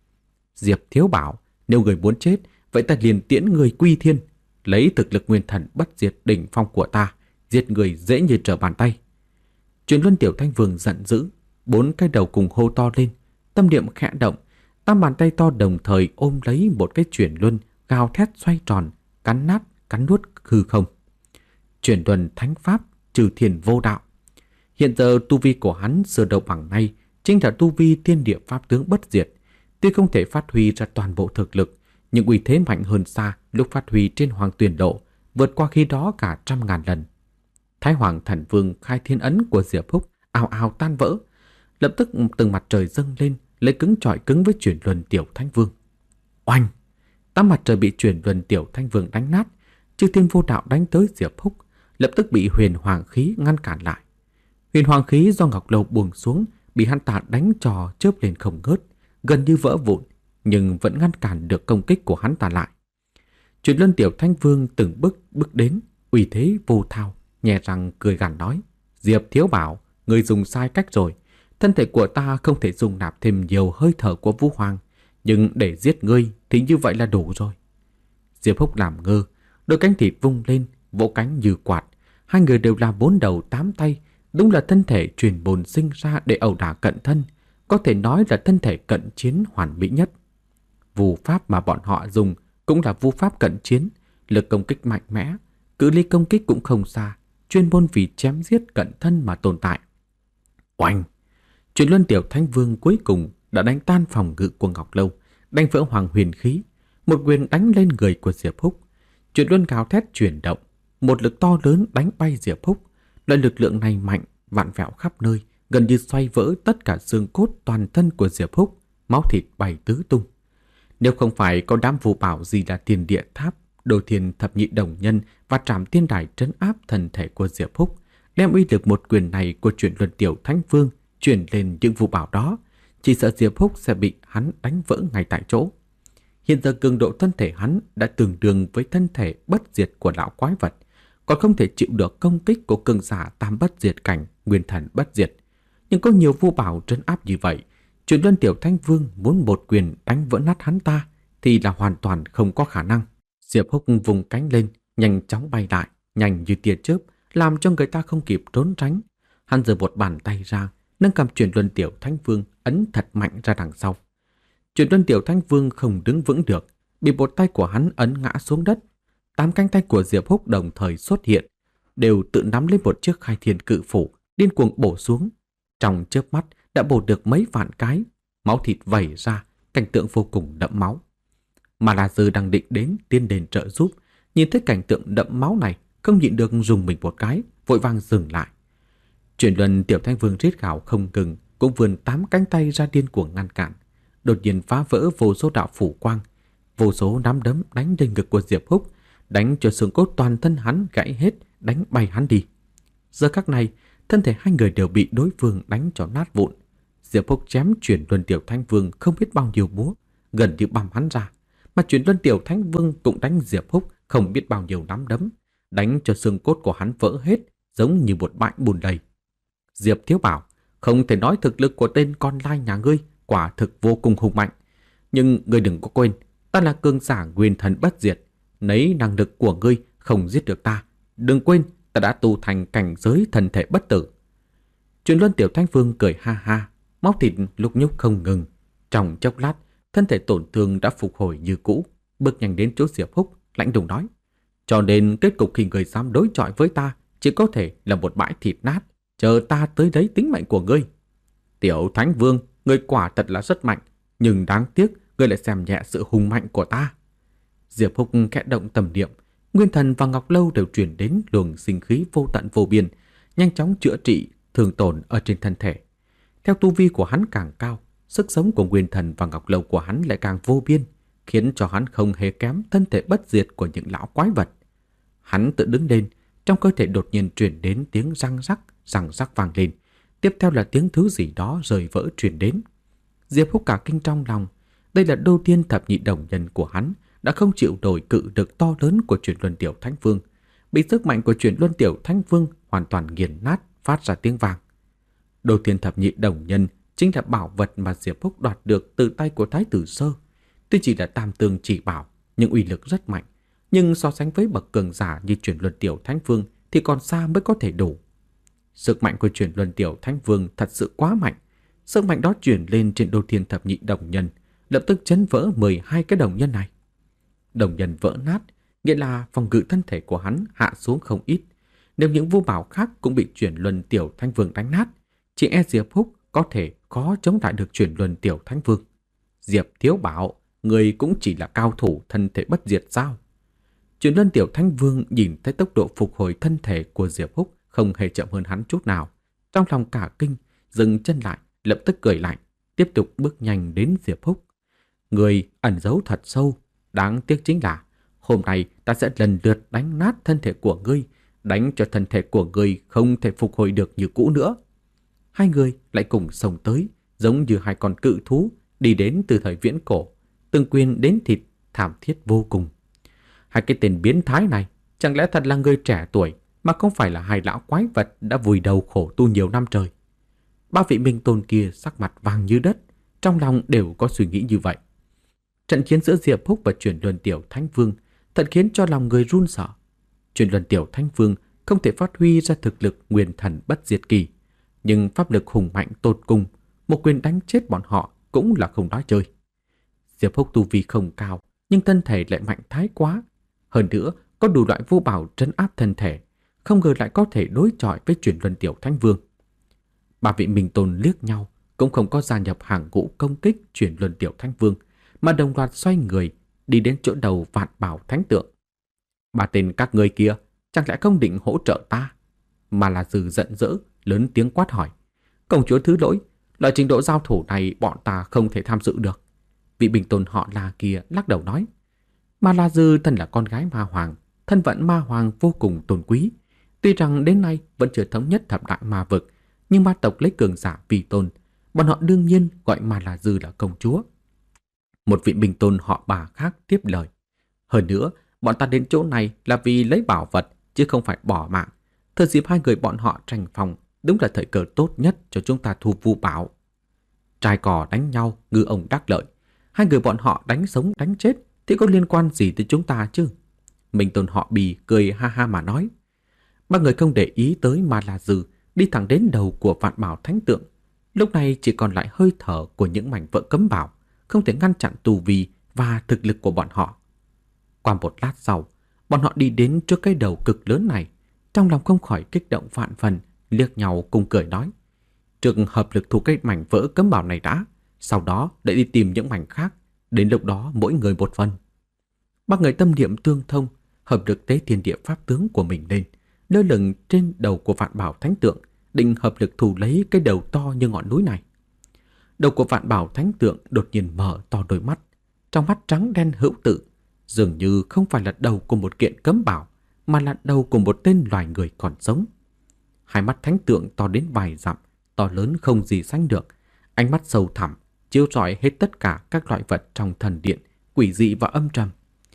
Diệp Thiếu bảo, nếu người muốn chết, vậy ta liền tiễn người quy thiên, lấy thực lực nguyên thần bất diệt đỉnh phong của ta, giết người dễ như trở bàn tay. Truyền Luân Tiểu Thánh Vương giận dữ, bốn cái đầu cùng hô to lên, tâm niệm khẽ động, tam bàn tay to đồng thời ôm lấy một cái Truyền Luân, gào thét xoay tròn, cắn nát, cắn nuốt hư không. Truyền Luân Thánh Pháp, trừ thiên vô đạo. Hiện giờ tu vi của hắn sơ đầu bằng nay chính là tu vi thiên địa pháp tướng bất diệt. Tuy không thể phát huy ra toàn bộ thực lực, nhưng uy thế mạnh hơn xa lúc phát huy trên Hoàng Tuyển Độ, vượt qua khi đó cả trăm ngàn lần. Thái Hoàng Thần Vương khai thiên ấn của Diệp Húc ào ào tan vỡ, lập tức từng mặt trời dâng lên, lấy cứng chọi cứng với Truyền Luân Tiểu Thánh Vương. Oanh! Tám mặt trời bị Truyền Luân Tiểu Thánh Vương đánh nát, chư thiên vô đạo đánh tới Diệp Húc, lập tức bị Huyền Hoàng khí ngăn cản lại. Huyền Hoàng khí do ngọc lâu buông xuống, bị hắn ta đánh trò chớp lên không ngớt, gần như vỡ vụn, nhưng vẫn ngăn cản được công kích của hắn ta lại. Truyền Luân Tiểu Thánh Vương từng bước bước đến, uy thế vô thao, nhẹ răng cười gằn nói, Diệp Thiếu bảo, người dùng sai cách rồi. Thân thể của ta không thể dùng nạp thêm nhiều hơi thở của Vu Hoàng, nhưng để giết ngươi thì như vậy là đủ rồi. Diệp Húc làm ngơ, đôi cánh thịt vung lên, vỗ cánh như quạt. Hai người đều là bốn đầu tám tay, đúng là thân thể truyền bồn sinh ra để ẩu đả cận thân, có thể nói là thân thể cận chiến hoàn mỹ nhất. Vu pháp mà bọn họ dùng cũng là vu pháp cận chiến, lực công kích mạnh mẽ, cự ly công kích cũng không xa, chuyên môn vì chém giết cận thân mà tồn tại. Oanh! Truyền Luân Tiểu Thánh Vương cuối cùng đã đánh tan phòng ngự của Ngọc Lâu, đánh vỡ Hoàng Huyền khí, một quyền đánh lên người của Diệp Húc. Truyền Luân gào thét chuyển động, một lực to lớn đánh bay Diệp Húc. Loại lực lượng này mạnh, vặn vẹo khắp nơi, gần như xoay vỡ tất cả xương cốt toàn thân của Diệp Húc, máu thịt bay tứ tung. Nếu không phải có đám vu bảo gì là Thiên Địa Tháp, Đồ Thiên Thập Nhị Đồng Nhân và Trảm Thiên Đài trấn áp thân thể của Diệp Húc, đem uy lực một quyền này của Chuyển Luân Tiểu Thánh Vương truyền lên những vu bảo đó, chỉ sợ Diệp Húc sẽ bị hắn đánh vỡ ngay tại chỗ. Hiện giờ cường độ thân thể hắn đã tương đương với thân thể bất diệt của lão quái vật, còn không thể chịu được công kích của cường giả tam bất diệt cảnh, nguyên thần bất diệt. Nhưng có nhiều vu bảo trấn áp như vậy, Chuyển Luân Tiểu Thánh Vương muốn một quyền đánh vỡ nát hắn ta thì là hoàn toàn không có khả năng. Diệp Húc vùng cánh lên, nhanh chóng bay lại, nhanh như tia chớp, làm cho người ta không kịp trốn tránh. Hắn giơ một bàn tay ra, nâng cầm Chuyển Luân Tiểu Thánh Vương ấn thật mạnh ra đằng sau. Chuyển Luân Tiểu Thánh Vương không đứng vững được, bị một tay của hắn ấn ngã xuống đất. Tám cánh tay của Diệp Húc đồng thời xuất hiện, đều tự nắm lên một chiếc khai thiên cự phủ, điên cuồng bổ xuống. Trong chớp mắt đã bổ được mấy vạn cái, máu thịt vẩy ra, cảnh tượng vô cùng đẫm máu. Mà là Dư đang định đến tiên đền trợ giúp, nhìn thấy cảnh tượng đẫm máu này, không nhịn được dùng mình một cái, vội vàng dừng lại. Chuyển Luân Tiểu Thánh Vương rít gào không ngừng, cũng vươn tám cánh tay ra điên cuồng ngăn cản, đột nhiên phá vỡ vô số đạo phủ quang, vô số nắm đấm đánh lên ngực của Diệp Húc, đánh cho xương cốt toàn thân hắn gãy hết, đánh bay hắn đi. Giờ khắc này, thân thể hai người đều bị đối phương đánh cho nát vụn. Diệp Húc chém Chuyển Luân Tiểu Thánh Vương không biết bao nhiêu búa, gần như băm hắn ra, mà Chuyển Luân Tiểu Thánh Vương cũng đánh Diệp Húc không biết bao nhiêu nắm đấm, đánh cho xương cốt của hắn vỡ hết, giống như một bãi bùn đầy. Diệp Thiếu Bảo, không thể nói thực lực của tên con lai nhà ngươi quả thực vô cùng hùng mạnh, nhưng ngươi đừng có quên, ta là cường giả nguyên thần bất diệt, nấy năng lực của ngươi không giết được ta. Đừng quên, ta đã tu thành cảnh giới thần thể bất tử. Chuyển Luân Tiểu Thánh Vương cười ha ha, máu thịt lúc nhúc không ngừng. Trong chốc lát, thân thể tổn thương đã phục hồi như cũ, bước nhanh đến chỗ Diệp Húc, lạnh lùng nói: cho nên kết cục khi người dám đối chọi với ta chỉ có thể là một bãi thịt nát, chờ ta tới lấy tính mệnh của ngươi. Tiểu Thánh Vương, ngươi quả thật là rất mạnh, nhưng đáng tiếc ngươi lại xem nhẹ sự hùng mạnh của ta. Diệp Húc khẽ động tâm niệm, Nguyên Thần và Ngọc Lâu đều truyền đến luồng sinh khí vô tận vô biên, nhanh chóng chữa trị thương tổn ở trên thân thể. Theo tu vi của hắn càng cao, sức sống của Nguyên Thần và Ngọc Lâu của hắn lại càng vô biên, khiến cho hắn không hề kém thân thể bất diệt của những lão quái vật. Hắn tự đứng lên, trong cơ thể đột nhiên truyền đến tiếng răng rắc, răng rắc vang lên, tiếp theo là tiếng thứ gì đó rời vỡ truyền đến. Diệp Húc cả kinh trong lòng, đây là Đô Thiên Thập Nhị Đồng Nhân của hắn đã không chịu nổi cự lực to lớn của Chuyển Luân Tiểu Thánh Vương, bị sức mạnh của Chuyển Luân Tiểu Thánh Vương hoàn toàn nghiền nát, phát ra tiếng vang. Đô Thiên Thập Nhị Đồng Nhân chính là bảo vật mà Diệp Húc đoạt được từ tay của Thái tử Sơ. Tuy chỉ là tam tương chỉ bảo, nhưng uy lực rất mạnh, nhưng so sánh với bậc cường giả như Chuyển Luân Tiểu Thánh Vương thì còn xa mới có thể đủ. Sức mạnh của Chuyển Luân Tiểu Thánh Vương thật sự quá mạnh. Sức mạnh đó truyền lên trên Đô Thiên Thập Nhị Đồng Nhân, lập tức chấn vỡ mười hai cái đồng nhân này. Đồng nhân vỡ nát, nghĩa là phòng ngự thân thể của hắn hạ xuống không ít. Nếu những vũ bảo khác cũng bị Chuyển Luân Tiểu Thánh Vương đánh nát, chỉ e Diệp Húc có thể khó chống lại được Chuyển Luân Tiểu Thánh Vương. Diệp Thiếu Bảo, người cũng chỉ là cao thủ thân thể bất diệt sao? Chuyển Luân Tiểu Thánh Vương nhìn thấy tốc độ phục hồi thân thể của Diệp Húc không hề chậm hơn hắn chút nào, trong lòng cả kinh, dừng chân lại, lập tức cười lạnh, tiếp tục bước nhanh đến Diệp Húc. Người ẩn giấu thật sâu, đáng tiếc chính là hôm nay ta sẽ lần lượt đánh nát thân thể của ngươi, đánh cho thân thể của ngươi không thể phục hồi được như cũ nữa. Hai người lại cùng xông tới, giống như hai con cự thú đi đến từ thời viễn cổ, từng quyền đến thịt, thảm thiết vô cùng. Hai cái tên biến thái này chẳng lẽ thật là người trẻ tuổi mà không phải là hai lão quái vật đã vùi đầu khổ tu nhiều năm trời. Ba vị minh tôn kia sắc mặt vàng như đất, trong lòng đều có suy nghĩ như vậy. Trận chiến giữa Diệp Húc và Chuyển Luân Tiểu Thánh Vương thật khiến cho lòng người run sợ. Chuyển Luân Tiểu Thánh Vương không thể phát huy ra thực lực nguyên thần bất diệt kỳ, nhưng pháp lực hùng mạnh tột cùng, một quyền đánh chết bọn họ cũng là không nói chơi. Diệp Húc tu vi không cao, nhưng thân thể lại mạnh thái quá. Hơn nữa, có đủ loại vô bảo trấn áp thân thể, không ngờ lại có thể đối chọi với Chuyển Luân Tiểu Thánh Vương. Ba vị minh tôn liếc nhau, cũng không có gia nhập hàng ngũ công kích Chuyển Luân Tiểu Thánh Vương, mà đồng loạt xoay người đi đến chỗ đầu Vạn Bảo Thánh Tượng. Ba tên các ngươi kia chẳng lẽ không định hỗ trợ ta? Mà là Dư giận dữ, lớn tiếng quát hỏi. Công chúa thứ lỗi, loại trình độ giao thủ này bọn ta không thể tham dự được. Vị bình tôn họ là kia lắc đầu nói. Mà La Dư thân là con gái ma hoàng, thân phận ma hoàng vô cùng tôn quý. Tuy rằng đến nay vẫn chưa thống nhất thập đại ma vực, nhưng ma tộc lấy cường giả vì tôn, bọn họ đương nhiên gọi Ma La Dư là công chúa. Một vị bình tôn họ Bà khác tiếp lời. Hơn nữa, bọn ta đến chỗ này là vì lấy bảo vật, chứ không phải bỏ mạng. Thời dịp hai người bọn họ tranh phòng, đúng là thời cơ tốt nhất cho chúng ta thu vu bảo. Trai cò đánh nhau, ngư ông đắc lợi. Hai người bọn họ đánh sống đánh chết thì có liên quan gì tới chúng ta chứ? Minh tôn họ Bì cười ha ha mà nói. Ba người không để ý tới Ma La Dư, đi thẳng đến đầu của Vạn Bảo Thánh Tượng. Lúc này chỉ còn lại hơi thở của những mảnh vỡ cấm bảo, không thể ngăn chặn tu vi và thực lực của bọn họ. Qua một lát sau, bọn họ đi đến trước cái đầu cực lớn này, trong lòng không khỏi kích động vạn phần, liếc nhau cùng cười nói. Trước hợp lực thu cái mảnh vỡ cấm bảo này đã, sau đó lại đi tìm những mảnh khác, đến lúc đó mỗi người một phần. Ba người tâm niệm tương thông, hợp lực tế thiên địa pháp tướng của mình lên, lơ lửng trên đầu của Vạn Bảo Thánh Tượng, định hợp lực thu lấy cái đầu to như ngọn núi này. Đầu của Vạn Bảo Thánh Tượng đột nhiên mở to đôi mắt, trong mắt trắng đen hữu tự, dường như không phải là đầu của một kiện cấm bảo, mà là đầu của một tên loài người còn sống. Hai mắt thánh tượng to đến vài dặm, to lớn không gì sánh được, ánh mắt sâu thẳm, chiếu rọi hết tất cả các loại vật trong thần điện, quỷ dị và âm trầm.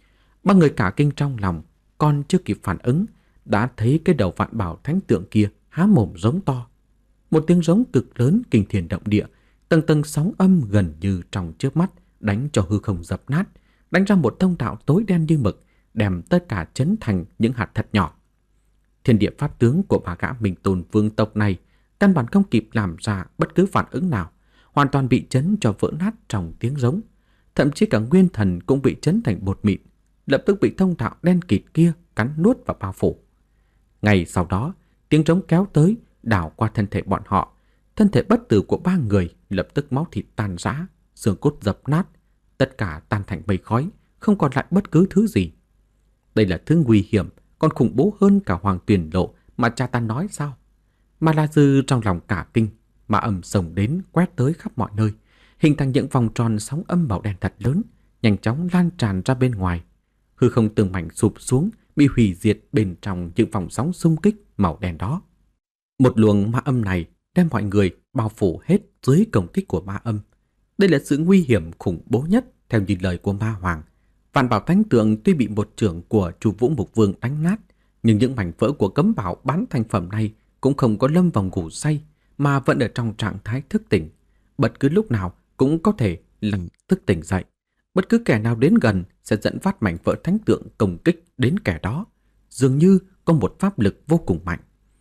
Ba người cả kinh trong lòng, còn chưa kịp phản ứng, đã thấy cái đầu Vạn Bảo Thánh Tượng kia há mồm giống to. Một tiếng giống cực lớn kinh thiên động địa, tầng tầng sóng âm gần như trong chớp mắt đánh cho hư không dập nát, đánh ra một thông đạo tối đen như mực, đem tất cả chấn thành những hạt thật nhỏ. Thiên địa pháp tướng của bà gã Minh Tôn vương tộc này căn bản không kịp làm ra bất cứ phản ứng nào, hoàn toàn bị chấn cho vỡ nát trong tiếng giống. Thậm chí cả nguyên thần cũng bị chấn thành bột mịn, lập tức bị thông đạo đen kịt kia cắn nuốt và bao phủ. Ngay sau đó, tiếng trống kéo tới, đảo qua thân thể bọn họ. Thân thể bất tử của ba người lập tức máu thịt tan rã, xương cốt dập nát, tất cả tan thành mây khói, không còn lại bất cứ thứ gì. Đây là thứ nguy hiểm, còn khủng bố hơn cả Hoàng Tuyền Lộ mà cha ta nói sao? Ma La Dư trong lòng cả kinh, mà ầm sồng đến quét tới khắp mọi nơi, hình thành những vòng tròn sóng âm màu đen thật lớn, nhanh chóng lan tràn ra bên ngoài. Hư không từng mảnh sụp xuống, bị hủy diệt bên trong những vòng sóng xung kích màu đen đó. Một luồng ma âm này đem mọi người bao phủ hết dưới công kích của ma âm. Đây là sự nguy hiểm khủng bố nhất theo như lời của Ma Hoàng. Vạn Bảo Thánh Tượng tuy bị một trưởng của Chu Vũ Mục Vương đánh nát, nhưng những mảnh vỡ của cấm bảo bán thành phẩm này cũng không có lâm vào ngủ say, mà vẫn ở trong trạng thái thức tỉnh. Bất cứ lúc nào cũng có thể lần thức tỉnh dậy. Bất cứ kẻ nào đến gần sẽ dẫn phát mảnh vỡ thánh tượng công kích đến kẻ đó. Dường như có một pháp lực vô cùng mạnh.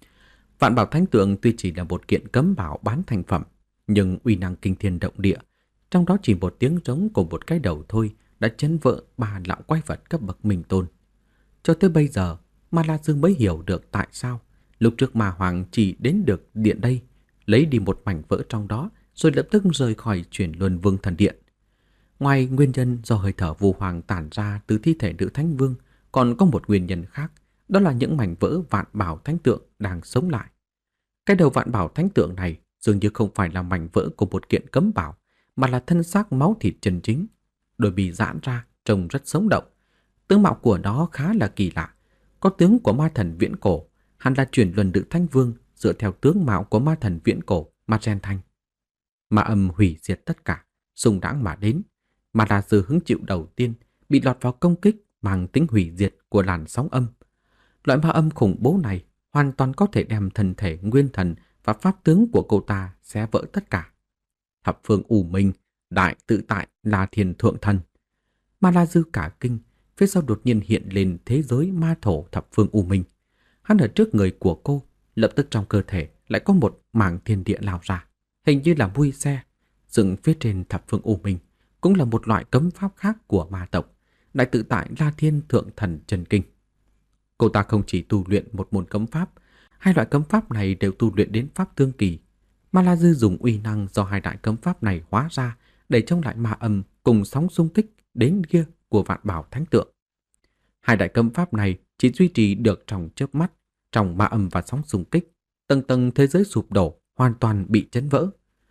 Vạn Bảo Thánh Tượng tuy chỉ là một kiện cấm bảo bán thành phẩm, nhưng uy năng kinh thiên động địa. Trong đó chỉ một tiếng trống của một cái đầu thôi đã chấn vỡ ba lão quái vật cấp bậc Minh Tôn. Cho tới bây giờ, Ma La Dương mới hiểu được tại sao lúc trước Ma Hoàng chỉ đến được điện đây, lấy đi một mảnh vỡ trong đó, rồi lập tức rời khỏi Chuyển Luân Vương Thần Điện. Ngoài nguyên nhân do hơi thở vu hoàng tản ra từ thi thể nữ thánh vương, còn có một nguyên nhân khác, đó là những mảnh vỡ Vạn Bảo Thánh Tượng đang sống lại. Cái đầu Vạn Bảo Thánh Tượng này dường như không phải là mảnh vỡ của một kiện cấm bảo, mà là thân xác máu thịt chân chính. Đôi bì giãn ra, trông rất sống động. Tướng mạo của nó khá là kỳ lạ. Có tướng của ma thần viễn cổ, hẳn là Chuyển Luân Nữ Thánh Vương dựa theo tướng mạo của ma thần viễn cổ mà gen thành. Ma âm hủy diệt tất cả, xung đãng mà đến. Mà là sự hứng chịu đầu tiên bị lọt vào công kích mang tính hủy diệt của làn sóng âm. Loại ma âm khủng bố này hoàn toàn có thể đem thân thể nguyên thần và pháp tướng của cô ta xé vỡ tất cả. Thập phương U Minh, đại tự tại là Thiền Thượng Thần. Ma La Dư cả kinh, phía sau đột nhiên hiện lên thế giới ma thổ thập phương U Minh. Hắn ở trước người của cô, lập tức trong cơ thể lại có một mảng thiên địa lao ra, hình như là mui xe, dựng phía trên thập phương U Minh. Cũng là một loại cấm pháp khác của ma tộc, đại tự tại La Thiên Thượng Thần Chân Kinh. Cô ta không chỉ tu luyện một môn cấm pháp, hai loại cấm pháp này đều tu luyện đến pháp tương kỳ. Ma La Dư dùng uy năng do hai đại cấm pháp này hóa ra để chống lại ma âm cùng sóng xung kích đến kia của Vạn Bảo Thánh Tượng. Hai đại cấm pháp này chỉ duy trì được trong chớp mắt, trong ma âm và sóng xung kích, tầng tầng thế giới sụp đổ, hoàn toàn bị chấn vỡ.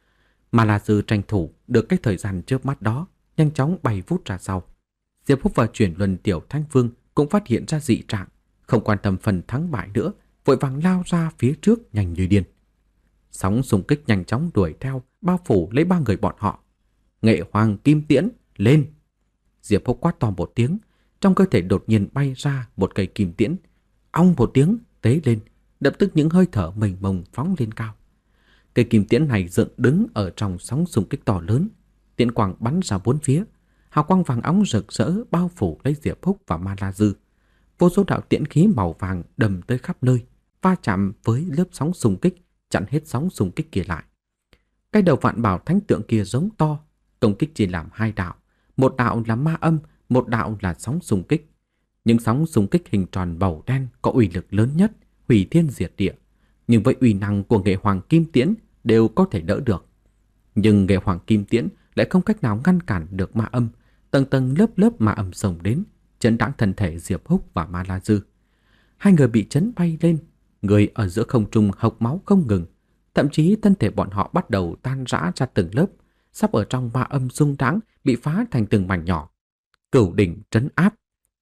Ma La Dư tranh thủ được cái thời gian chớp mắt đó, nhanh chóng bay vút ra sau. Diệp Húc và Chuyển Luân Tiểu Thánh Vương cũng phát hiện ra dị trạng, không quan tâm phần thắng bại nữa, vội vàng lao ra phía trước nhanh như điên. Sóng xung kích nhanh chóng đuổi theo, bao phủ lấy ba người bọn họ. Nghệ Hoàng Kim Tiễn, lên! Diệp Húc quát to một tiếng, trong cơ thể đột nhiên bay ra một cây kim tiễn. Ong một tiếng, tế lên, lập tức những hơi thở mênh mông phóng lên cao. Cây kim tiễn này dựng đứng ở trong sóng xung kích to lớn, tiễn quang bắn ra bốn phía, hào quang vàng óng rực rỡ bao phủ lấy Diệp Húc và Ma La Dư. Vô số đạo tiễn khí màu vàng đầm tới khắp nơi, va chạm với lớp sóng xung kích, chặn hết sóng xung kích kia lại. Cái đầu vạn bảo thánh tượng kia giống to, công kích chỉ làm hai đạo, một đạo là ma âm, một đạo là sóng xung kích. Những sóng xung kích hình tròn màu đen có uy lực lớn nhất, hủy thiên diệt địa, nhưng với uy năng của Nghệ Hoàng Kim Tiễn đều có thể đỡ được. Nhưng Nghệ Hoàng Kim Tiễn lại không cách nào ngăn cản được ma âm, tầng tầng lớp lớp ma âm xông đến, chấn đãng thân thể Diệp Húc và Ma La Dư. Hai người bị chấn bay lên, người ở giữa không trung hộc máu không ngừng, thậm chí thân thể bọn họ bắt đầu tan rã ra từng lớp, sắp ở trong ma âm rung đãng bị phá thành từng mảnh nhỏ. Cửu đỉnh trấn áp.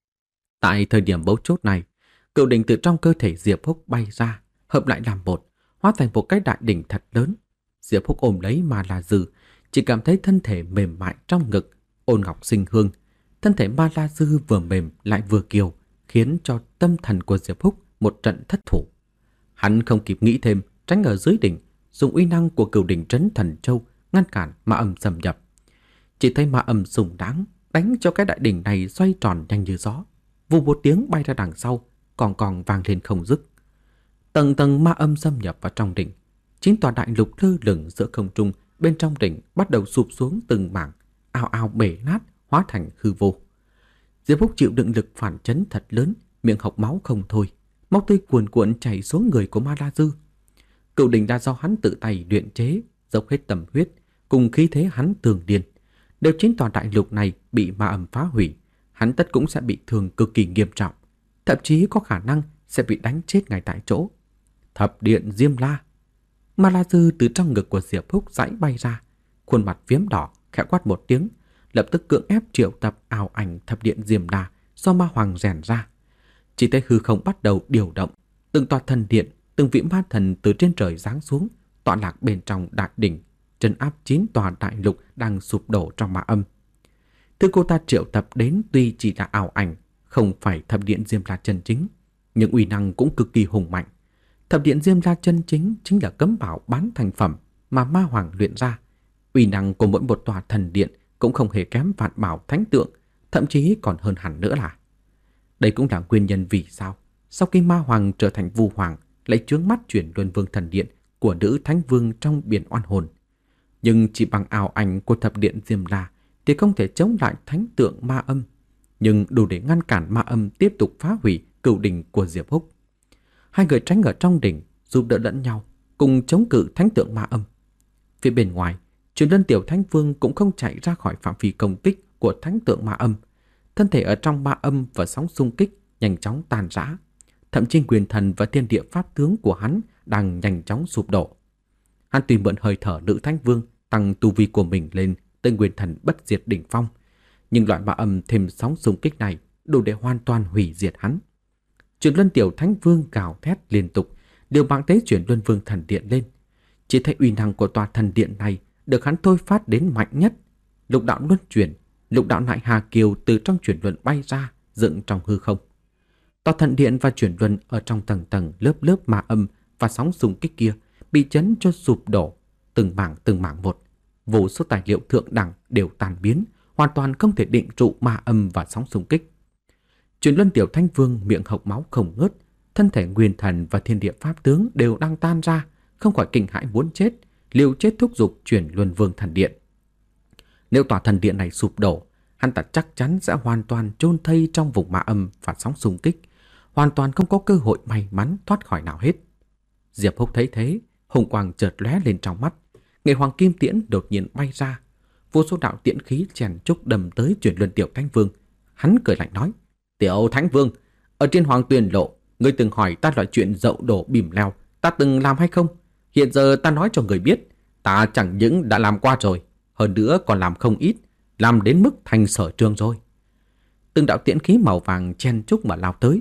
Tại thời điểm mấu chốt này, cửu đỉnh từ trong cơ thể Diệp Húc bay ra, hợp lại làm một, hóa thành một cái đại đỉnh thật lớn. Diệp Húc ôm lấy Ma La Dư, chỉ cảm thấy thân thể mềm mại trong ngực, ôn ngọc sinh hương. Thân thể Ma La Dư vừa mềm lại vừa kiều, khiến cho tâm thần của Diệp Húc một trận thất thủ. Hắn không kịp nghĩ thêm, tránh ở dưới đỉnh, dùng uy năng của cửu đỉnh trấn thần châu ngăn cản ma âm xâm nhập. Chỉ thấy ma âm sùng đáng, đánh cho cái đại đỉnh này xoay tròn nhanh như gió, vù một tiếng bay ra đằng sau, còn còn vang lên không dứt. Tầng tầng ma âm xâm nhập vào trong đỉnh, chín tòa đại lục lơ lửng giữa không trung bên trong đỉnh bắt đầu sụp xuống từng mảng, ào ào bể nát, hóa thành hư vô. Diệp Húc chịu đựng lực phản chấn thật lớn, miệng hộc máu không thôi, máu tươi cuồn cuộn chảy xuống người của Ma La Dư. Cửu đỉnh đã do hắn tự tay luyện chế, dốc hết tâm huyết, cùng khí thế hắn tường điên. Nếu chín tòa đại lục này bị ma âm phá hủy, hắn tất cũng sẽ bị thương cực kỳ nghiêm trọng, thậm chí có khả năng sẽ bị đánh chết ngay tại chỗ. Thập điện Diêm La. Ma La Dư từ trong ngực của Diệp Húc giãy bay ra, khuôn mặt phiếm đỏ, khẽ quát một tiếng, lập tức cưỡng ép triệu tập ảo ảnh thập điện Diêm La do ma hoàng rèn ra. Chỉ thấy hư không bắt đầu điều động, từng tòa thần điện, từng vị ma thần từ trên trời giáng xuống, tọa lạc bên trong đại đỉnh, trấn áp chín tòa đại lục đang sụp đổ trong ma âm. Thứ cô ta triệu tập đến tuy chỉ là ảo ảnh, không phải thập điện Diêm La chân chính, nhưng uy năng cũng cực kỳ hùng mạnh. Thập điện Diêm La chân chính chính là cấm bảo bán thành phẩm mà ma hoàng luyện ra. Uy năng của mỗi một tòa thần điện cũng không hề kém vạn bảo thánh tượng, thậm chí còn hơn hẳn nữa là. Đây cũng là nguyên nhân vì sao sau khi ma hoàng trở thành vu hoàng lại chướng mắt chuyển luân vương thần điện của nữ thánh vương trong biển oan hồn. Nhưng chỉ bằng ảo ảnh của thập điện Diêm La thì không thể chống lại thánh tượng ma âm, nhưng đủ để ngăn cản ma âm tiếp tục phá hủy cửu đỉnh của Diệp Húc. Hai người tránh ở trong đỉnh, giúp đỡ lẫn nhau, cùng chống cự thánh tượng ma âm. Phía bên ngoài, Truyền Luân Tiểu Thánh Vương cũng không chạy ra khỏi phạm vi công kích của thánh tượng ma âm. Thân thể ở trong ma âm và sóng xung kích nhanh chóng tàn rã, thậm chí quyền thần và thiên địa pháp tướng của hắn đang nhanh chóng sụp đổ. Hắn tùy mượn hơi thở nữ thánh vương tăng tu vi của mình lên tới nguyên thần bất diệt đỉnh phong, nhưng loại ma âm thêm sóng xung kích này đủ để hoàn toàn hủy diệt hắn. Truyền Luân Tiểu Thánh Vương gào thét liên tục, điều mạng tế Truyền Luân Vương thần điện lên. Chỉ thấy uy năng của tòa thần điện này được hắn thôi phát đến mạnh nhất. Lục đạo luân chuyển, lục đạo nại hà kiều từ trong chuyển luân bay ra, dựng trong hư không. Tòa thần điện và chuyển luân ở trong tầng tầng lớp lớp ma âm và sóng xung kích kia bị chấn cho sụp đổ, từng mảng từng mảng một. Vô số tài liệu thượng đẳng đều tan biến, hoàn toàn không thể định trụ ma âm và sóng xung kích. Truyền Luân Tiểu Thánh Vương miệng hộc máu không ngớt, thân thể nguyên thần và thiên địa pháp tướng đều đang tan ra, không khỏi kinh hãi muốn chết, liều chết thúc giục Truyền Luân Vương thần điện. Nếu tòa thần điện này sụp đổ, hắn ta chắc chắn sẽ hoàn toàn chôn thây trong vùng ma âm và sóng xung kích, hoàn toàn không có cơ hội may mắn thoát khỏi nào hết. Diệp Húc thấy thế, hùng quang chợt lóe lên trong mắt, Nghệ Hoàng Kim Tiễn đột nhiên bay ra, vô số đạo tiễn khí chèn chúc đâm tới Truyền Luân Tiểu Thánh Vương. Hắn cười lạnh nói: "Tiểu Thánh Vương, ở trên Hoàng Tuyền Lộ, ngươi từng hỏi ta loại chuyện dậu đổ bìm leo, ta từng làm hay không? Hiện giờ ta nói cho người biết, ta chẳng những đã làm qua rồi, hơn nữa còn làm không ít, làm đến mức thành sở trường rồi." Từng đạo tiễn khí màu vàng chen chúc mà lao tới.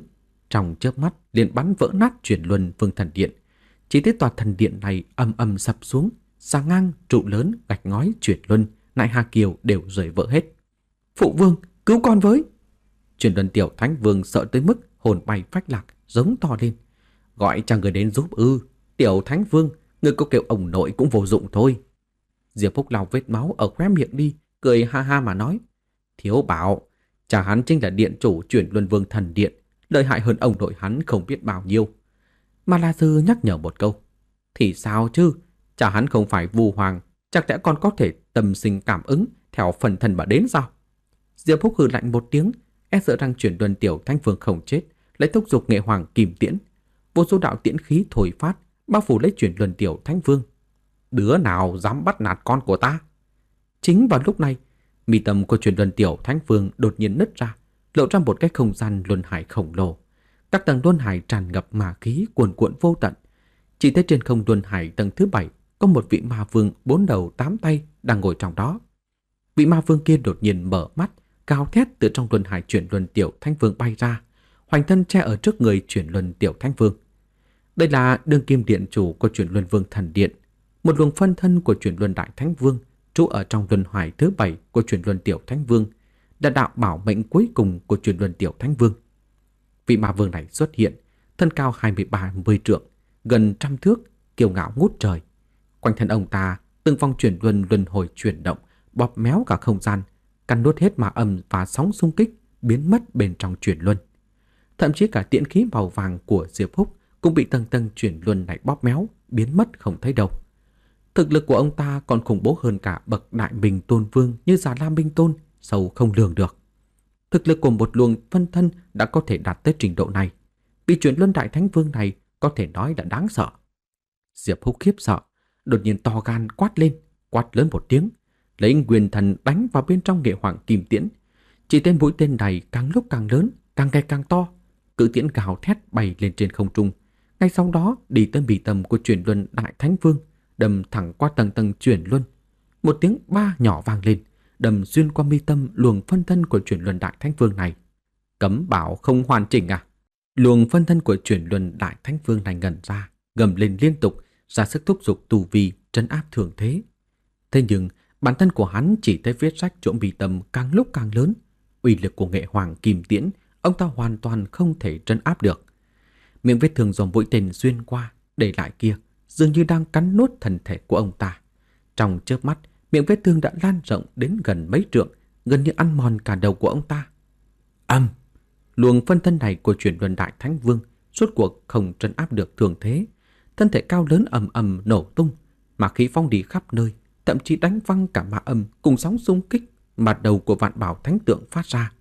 trong chớp mắt liền bắn vỡ nát chuyển luân vương thần điện. Chỉ thấy tòa thần điện này âm âm sập xuống, sang ngang trụ lớn, gạch ngói, chuyển luân, nại Hà Kiều đều rời vỡ hết. Phụ vương, cứu con với! Chuyển luân tiểu thánh vương sợ tới mức hồn bay phách lạc, giống to lên. Gọi cho người đến giúp ư? Tiểu thánh vương, người có kêu ông nội cũng vô dụng thôi. Diệp Phúc lau vết máu ở khóe miệng đi, cười ha ha mà nói. Thiếu bảo, cha hắn chính là điện chủ chuyển luân vương thần điện, lợi hại hơn ông nội hắn không biết bao nhiêu. Mà La Sư nhắc nhở một câu. Thì sao chứ, cha hắn không phải Vu Hoàng, chắc lẽ con có thể tâm sinh cảm ứng theo phần thân mà đến sao? Diệp Phúc hừ lạnh một tiếng, e sợ rằng chuyển luân tiểu thánh vương không chết, lấy thúc giục nghệ hoàng kìm tiễn. Vô số đạo tiễn khí thổi phát, bao phủ lấy chuyển luân tiểu thánh vương. Đứa nào dám bắt nạt con của ta? Chính vào lúc này, mi tâm của chuyển luân tiểu thánh vương đột nhiên nứt ra, lộ ra một cái không gian luân hải khổng lồ. Các tầng luân hải tràn ngập ma khí cuồn cuộn vô tận. Chỉ thấy trên không luân hải tầng thứ bảy có một vị ma vương bốn đầu tám tay đang ngồi trong đó. Vị ma vương kia đột nhiên mở mắt, cao thét từ trong luân hải chuyển luân tiểu thánh vương bay ra, hoành thân che ở trước người chuyển luân tiểu thánh vương. Đây là đương kim điện chủ của chuyển luân vương thần điện, một luồng phân thân của chuyển luân đại thánh vương trú ở trong luân hải thứ bảy của chuyển luân tiểu thánh vương, đã đạo bảo mệnh cuối cùng của chuyển luân tiểu thánh vương. Vị ma vương này xuất hiện, thân cao hai mươi ba mươi trượng, gần trăm thước, kiêu ngạo ngút trời. Quanh thân ông ta, từng vòng chuyển luân luân hồi chuyển động, bóp méo cả không gian, cắn nuốt hết ma âm và sóng xung kích, biến mất bên trong chuyển luân. Thậm chí cả tiễn khí màu vàng của Diệp Phúc cũng bị tầng tầng chuyển luân này bóp méo, biến mất không thấy đâu. Thực lực của ông ta còn khủng bố hơn cả bậc đại minh tôn vương như Già Lam Minh Tôn, sâu không lường được. Thực lực của một luồng phân thân đã có thể đạt tới trình độ này. Bị chuyển luân đại thánh vương này có thể nói là đáng sợ. Diệp Húc khiếp sợ, đột nhiên to gan quát lên, quát lớn một tiếng, lấy nguyên thần đánh vào bên trong nghệ hoàng kim tiễn. Chỉ tên mũi tên này càng lúc càng lớn, càng ngày càng to, cự tiễn gào thét bay lên trên không trung. Ngay sau đó đi tới bì tâm của chuyển luân đại thánh vương, đâm thẳng qua tầng tầng chuyển luân. Một tiếng ba nhỏ vang lên, đâm xuyên qua mi tâm luồng phân thân của chuyển luân đại thánh vương này. Cấm bảo không hoàn chỉnh à? Luồng phân thân của chuyển luân đại thánh vương này ngẩn ra, gầm lên liên tục, ra sức thúc giục tu vi trấn áp thường thế. Thế nhưng bản thân của hắn chỉ thấy vết rách chỗ mi tâm càng lúc càng lớn, uy lực của nghệ hoàng kim tiễn ông ta hoàn toàn không thể trấn áp được. Miệng vết thương do mũi tên xuyên qua để lại kia dường như đang cắn nuốt thân thể của ông ta. Trong chớp mắt, miệng vết thương đã lan rộng đến gần mấy trượng, gần như ăn mòn cả đầu của ông ta. Âm! Luồng phân thân này của chuyển luân đại thánh vương suốt cuộc không trấn áp được thường thế, thân thể cao lớn ầm ầm nổ tung, mà khí phong đi khắp nơi, thậm chí đánh văng cả ma âm cùng sóng xung kích mà đầu của vạn bảo thánh tượng phát ra.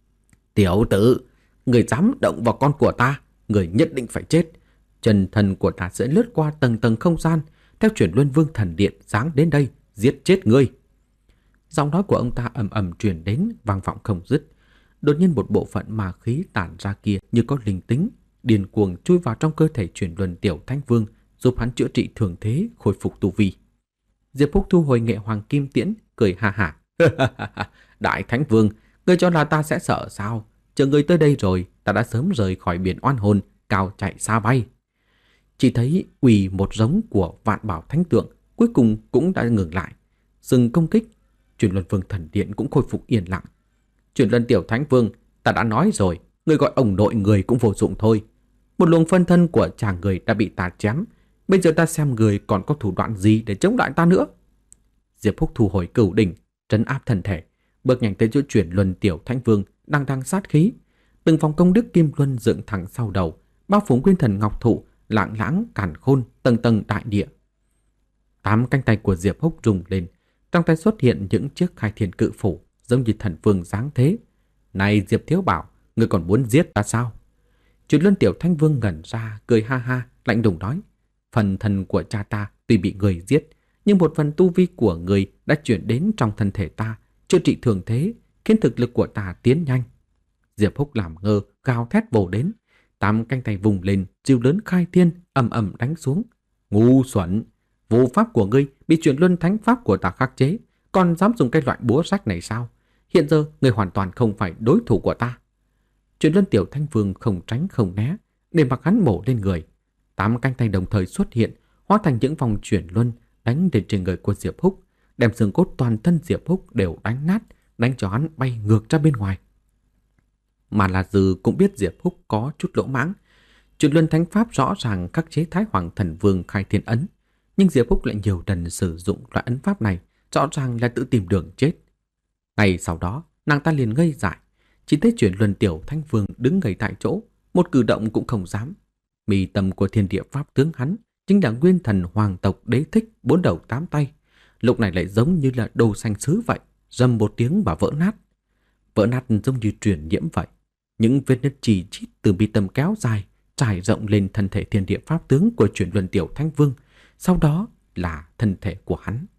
Tiểu tử, người dám động vào con của ta, người nhất định phải chết. Chân thần của ta sẽ lướt qua tầng tầng không gian, theo chuyển luân vương thần điện giáng đến đây, giết chết ngươi. Giọng nói của ông ta ầm ầm truyền đến, vang vọng không dứt. Đột nhiên một bộ phận ma khí tản ra kia như có linh tính, điên cuồng chui vào trong cơ thể chuyển luân tiểu thánh vương, giúp hắn chữa trị thường thế, khôi phục tu vi. Diệp Phúc thu hồi nghệ hoàng kim tiễn, cười ha hả. Đại thánh vương, ngươi cho là ta sẽ sợ sao? Chờ ngươi tới đây rồi, ta đã sớm rời khỏi biển oan hồn, cao chạy xa bay. Chỉ thấy quỳ một giống của vạn bảo thánh tượng cuối cùng cũng đã ngừng lại, dừng công kích. Chuyển luân vương thần điện cũng khôi phục yên lặng. Chuyển luân tiểu thánh vương, ta đã nói rồi, người gọi ông nội người cũng vô dụng thôi. Một luồng phân thân của chàng người đã bị ta chém, bây giờ ta xem người còn có thủ đoạn gì để chống lại ta nữa. Diệp Phúc thu hồi cửu đỉnh, trấn áp thân thể, bước nhanh tới chỗ chuyển luân tiểu thánh vương đang đang sát khí. Từng vòng công đức kim luân dựng thẳng sau đầu, bao phủ nguyên thần ngọc thụ, lạng lãng càn khôn tầng tầng đại địa. Tám cánh tay của Diệp Húc rung lên, trong tay xuất hiện những chiếc khai thiên cự phủ giống như thần vương dáng thế. Này Diệp thiếu bảo, ngươi còn muốn giết ta sao? Chuyển luân tiểu thánh vương ngẩn ra, cười ha ha, lạnh lùng nói: phần thân của cha ta tuy bị người giết, nhưng một phần tu vi của người đã chuyển đến trong thân thể ta, chữa trị thường thế, khiến thực lực của ta tiến nhanh. Diệp Húc làm ngơ, gào thét vồ đến, tám cánh tay vùng lên, chiêu lớn khai thiên ầm ầm đánh xuống. Ngu xuẩn, vô pháp của ngươi bị chuyển luân thánh pháp của ta khắc chế, còn dám dùng cái loại búa rách này sao? Hiện giờ ngươi hoàn toàn không phải đối thủ của ta. Chuyển luân tiểu thanh vương không tránh không né, để mặc hắn bổ lên người. Tám cánh tay đồng thời xuất hiện, hóa thành những vòng chuyển luân đánh lên trên người của Diệp Húc, đem xương cốt toàn thân Diệp Húc đều đánh nát, đánh cho hắn bay ngược ra bên ngoài. Mà là Dư cũng biết Diệp Húc có chút lỗ mãng. Chuyển luân thánh pháp rõ ràng khắc chế Thái Hoàng Thần Vương khai thiên ấn, nhưng Diệp Húc lại nhiều lần sử dụng loại ấn pháp này, rõ ràng là tự tìm đường chết. Ngay sau đó, nàng ta liền ngây dại, chỉ thấy Chuyển luân tiểu thanh vương đứng ngây tại chỗ, một cử động cũng không dám. Mi tâm của thiên địa pháp tướng hắn chính là nguyên thần hoàng tộc Đế Thích bốn đầu tám tay, lúc này lại giống như là đồ xanh sứ vậy, rầm một tiếng và vỡ nát. Vỡ nát giống như truyền nhiễm vậy. Những vết nứt chỉ chít từ mi tâm kéo dài, trải rộng lên thân thể thiên địa pháp tướng của Chuyển luân tiểu thanh vương, sau đó là thân thể của hắn.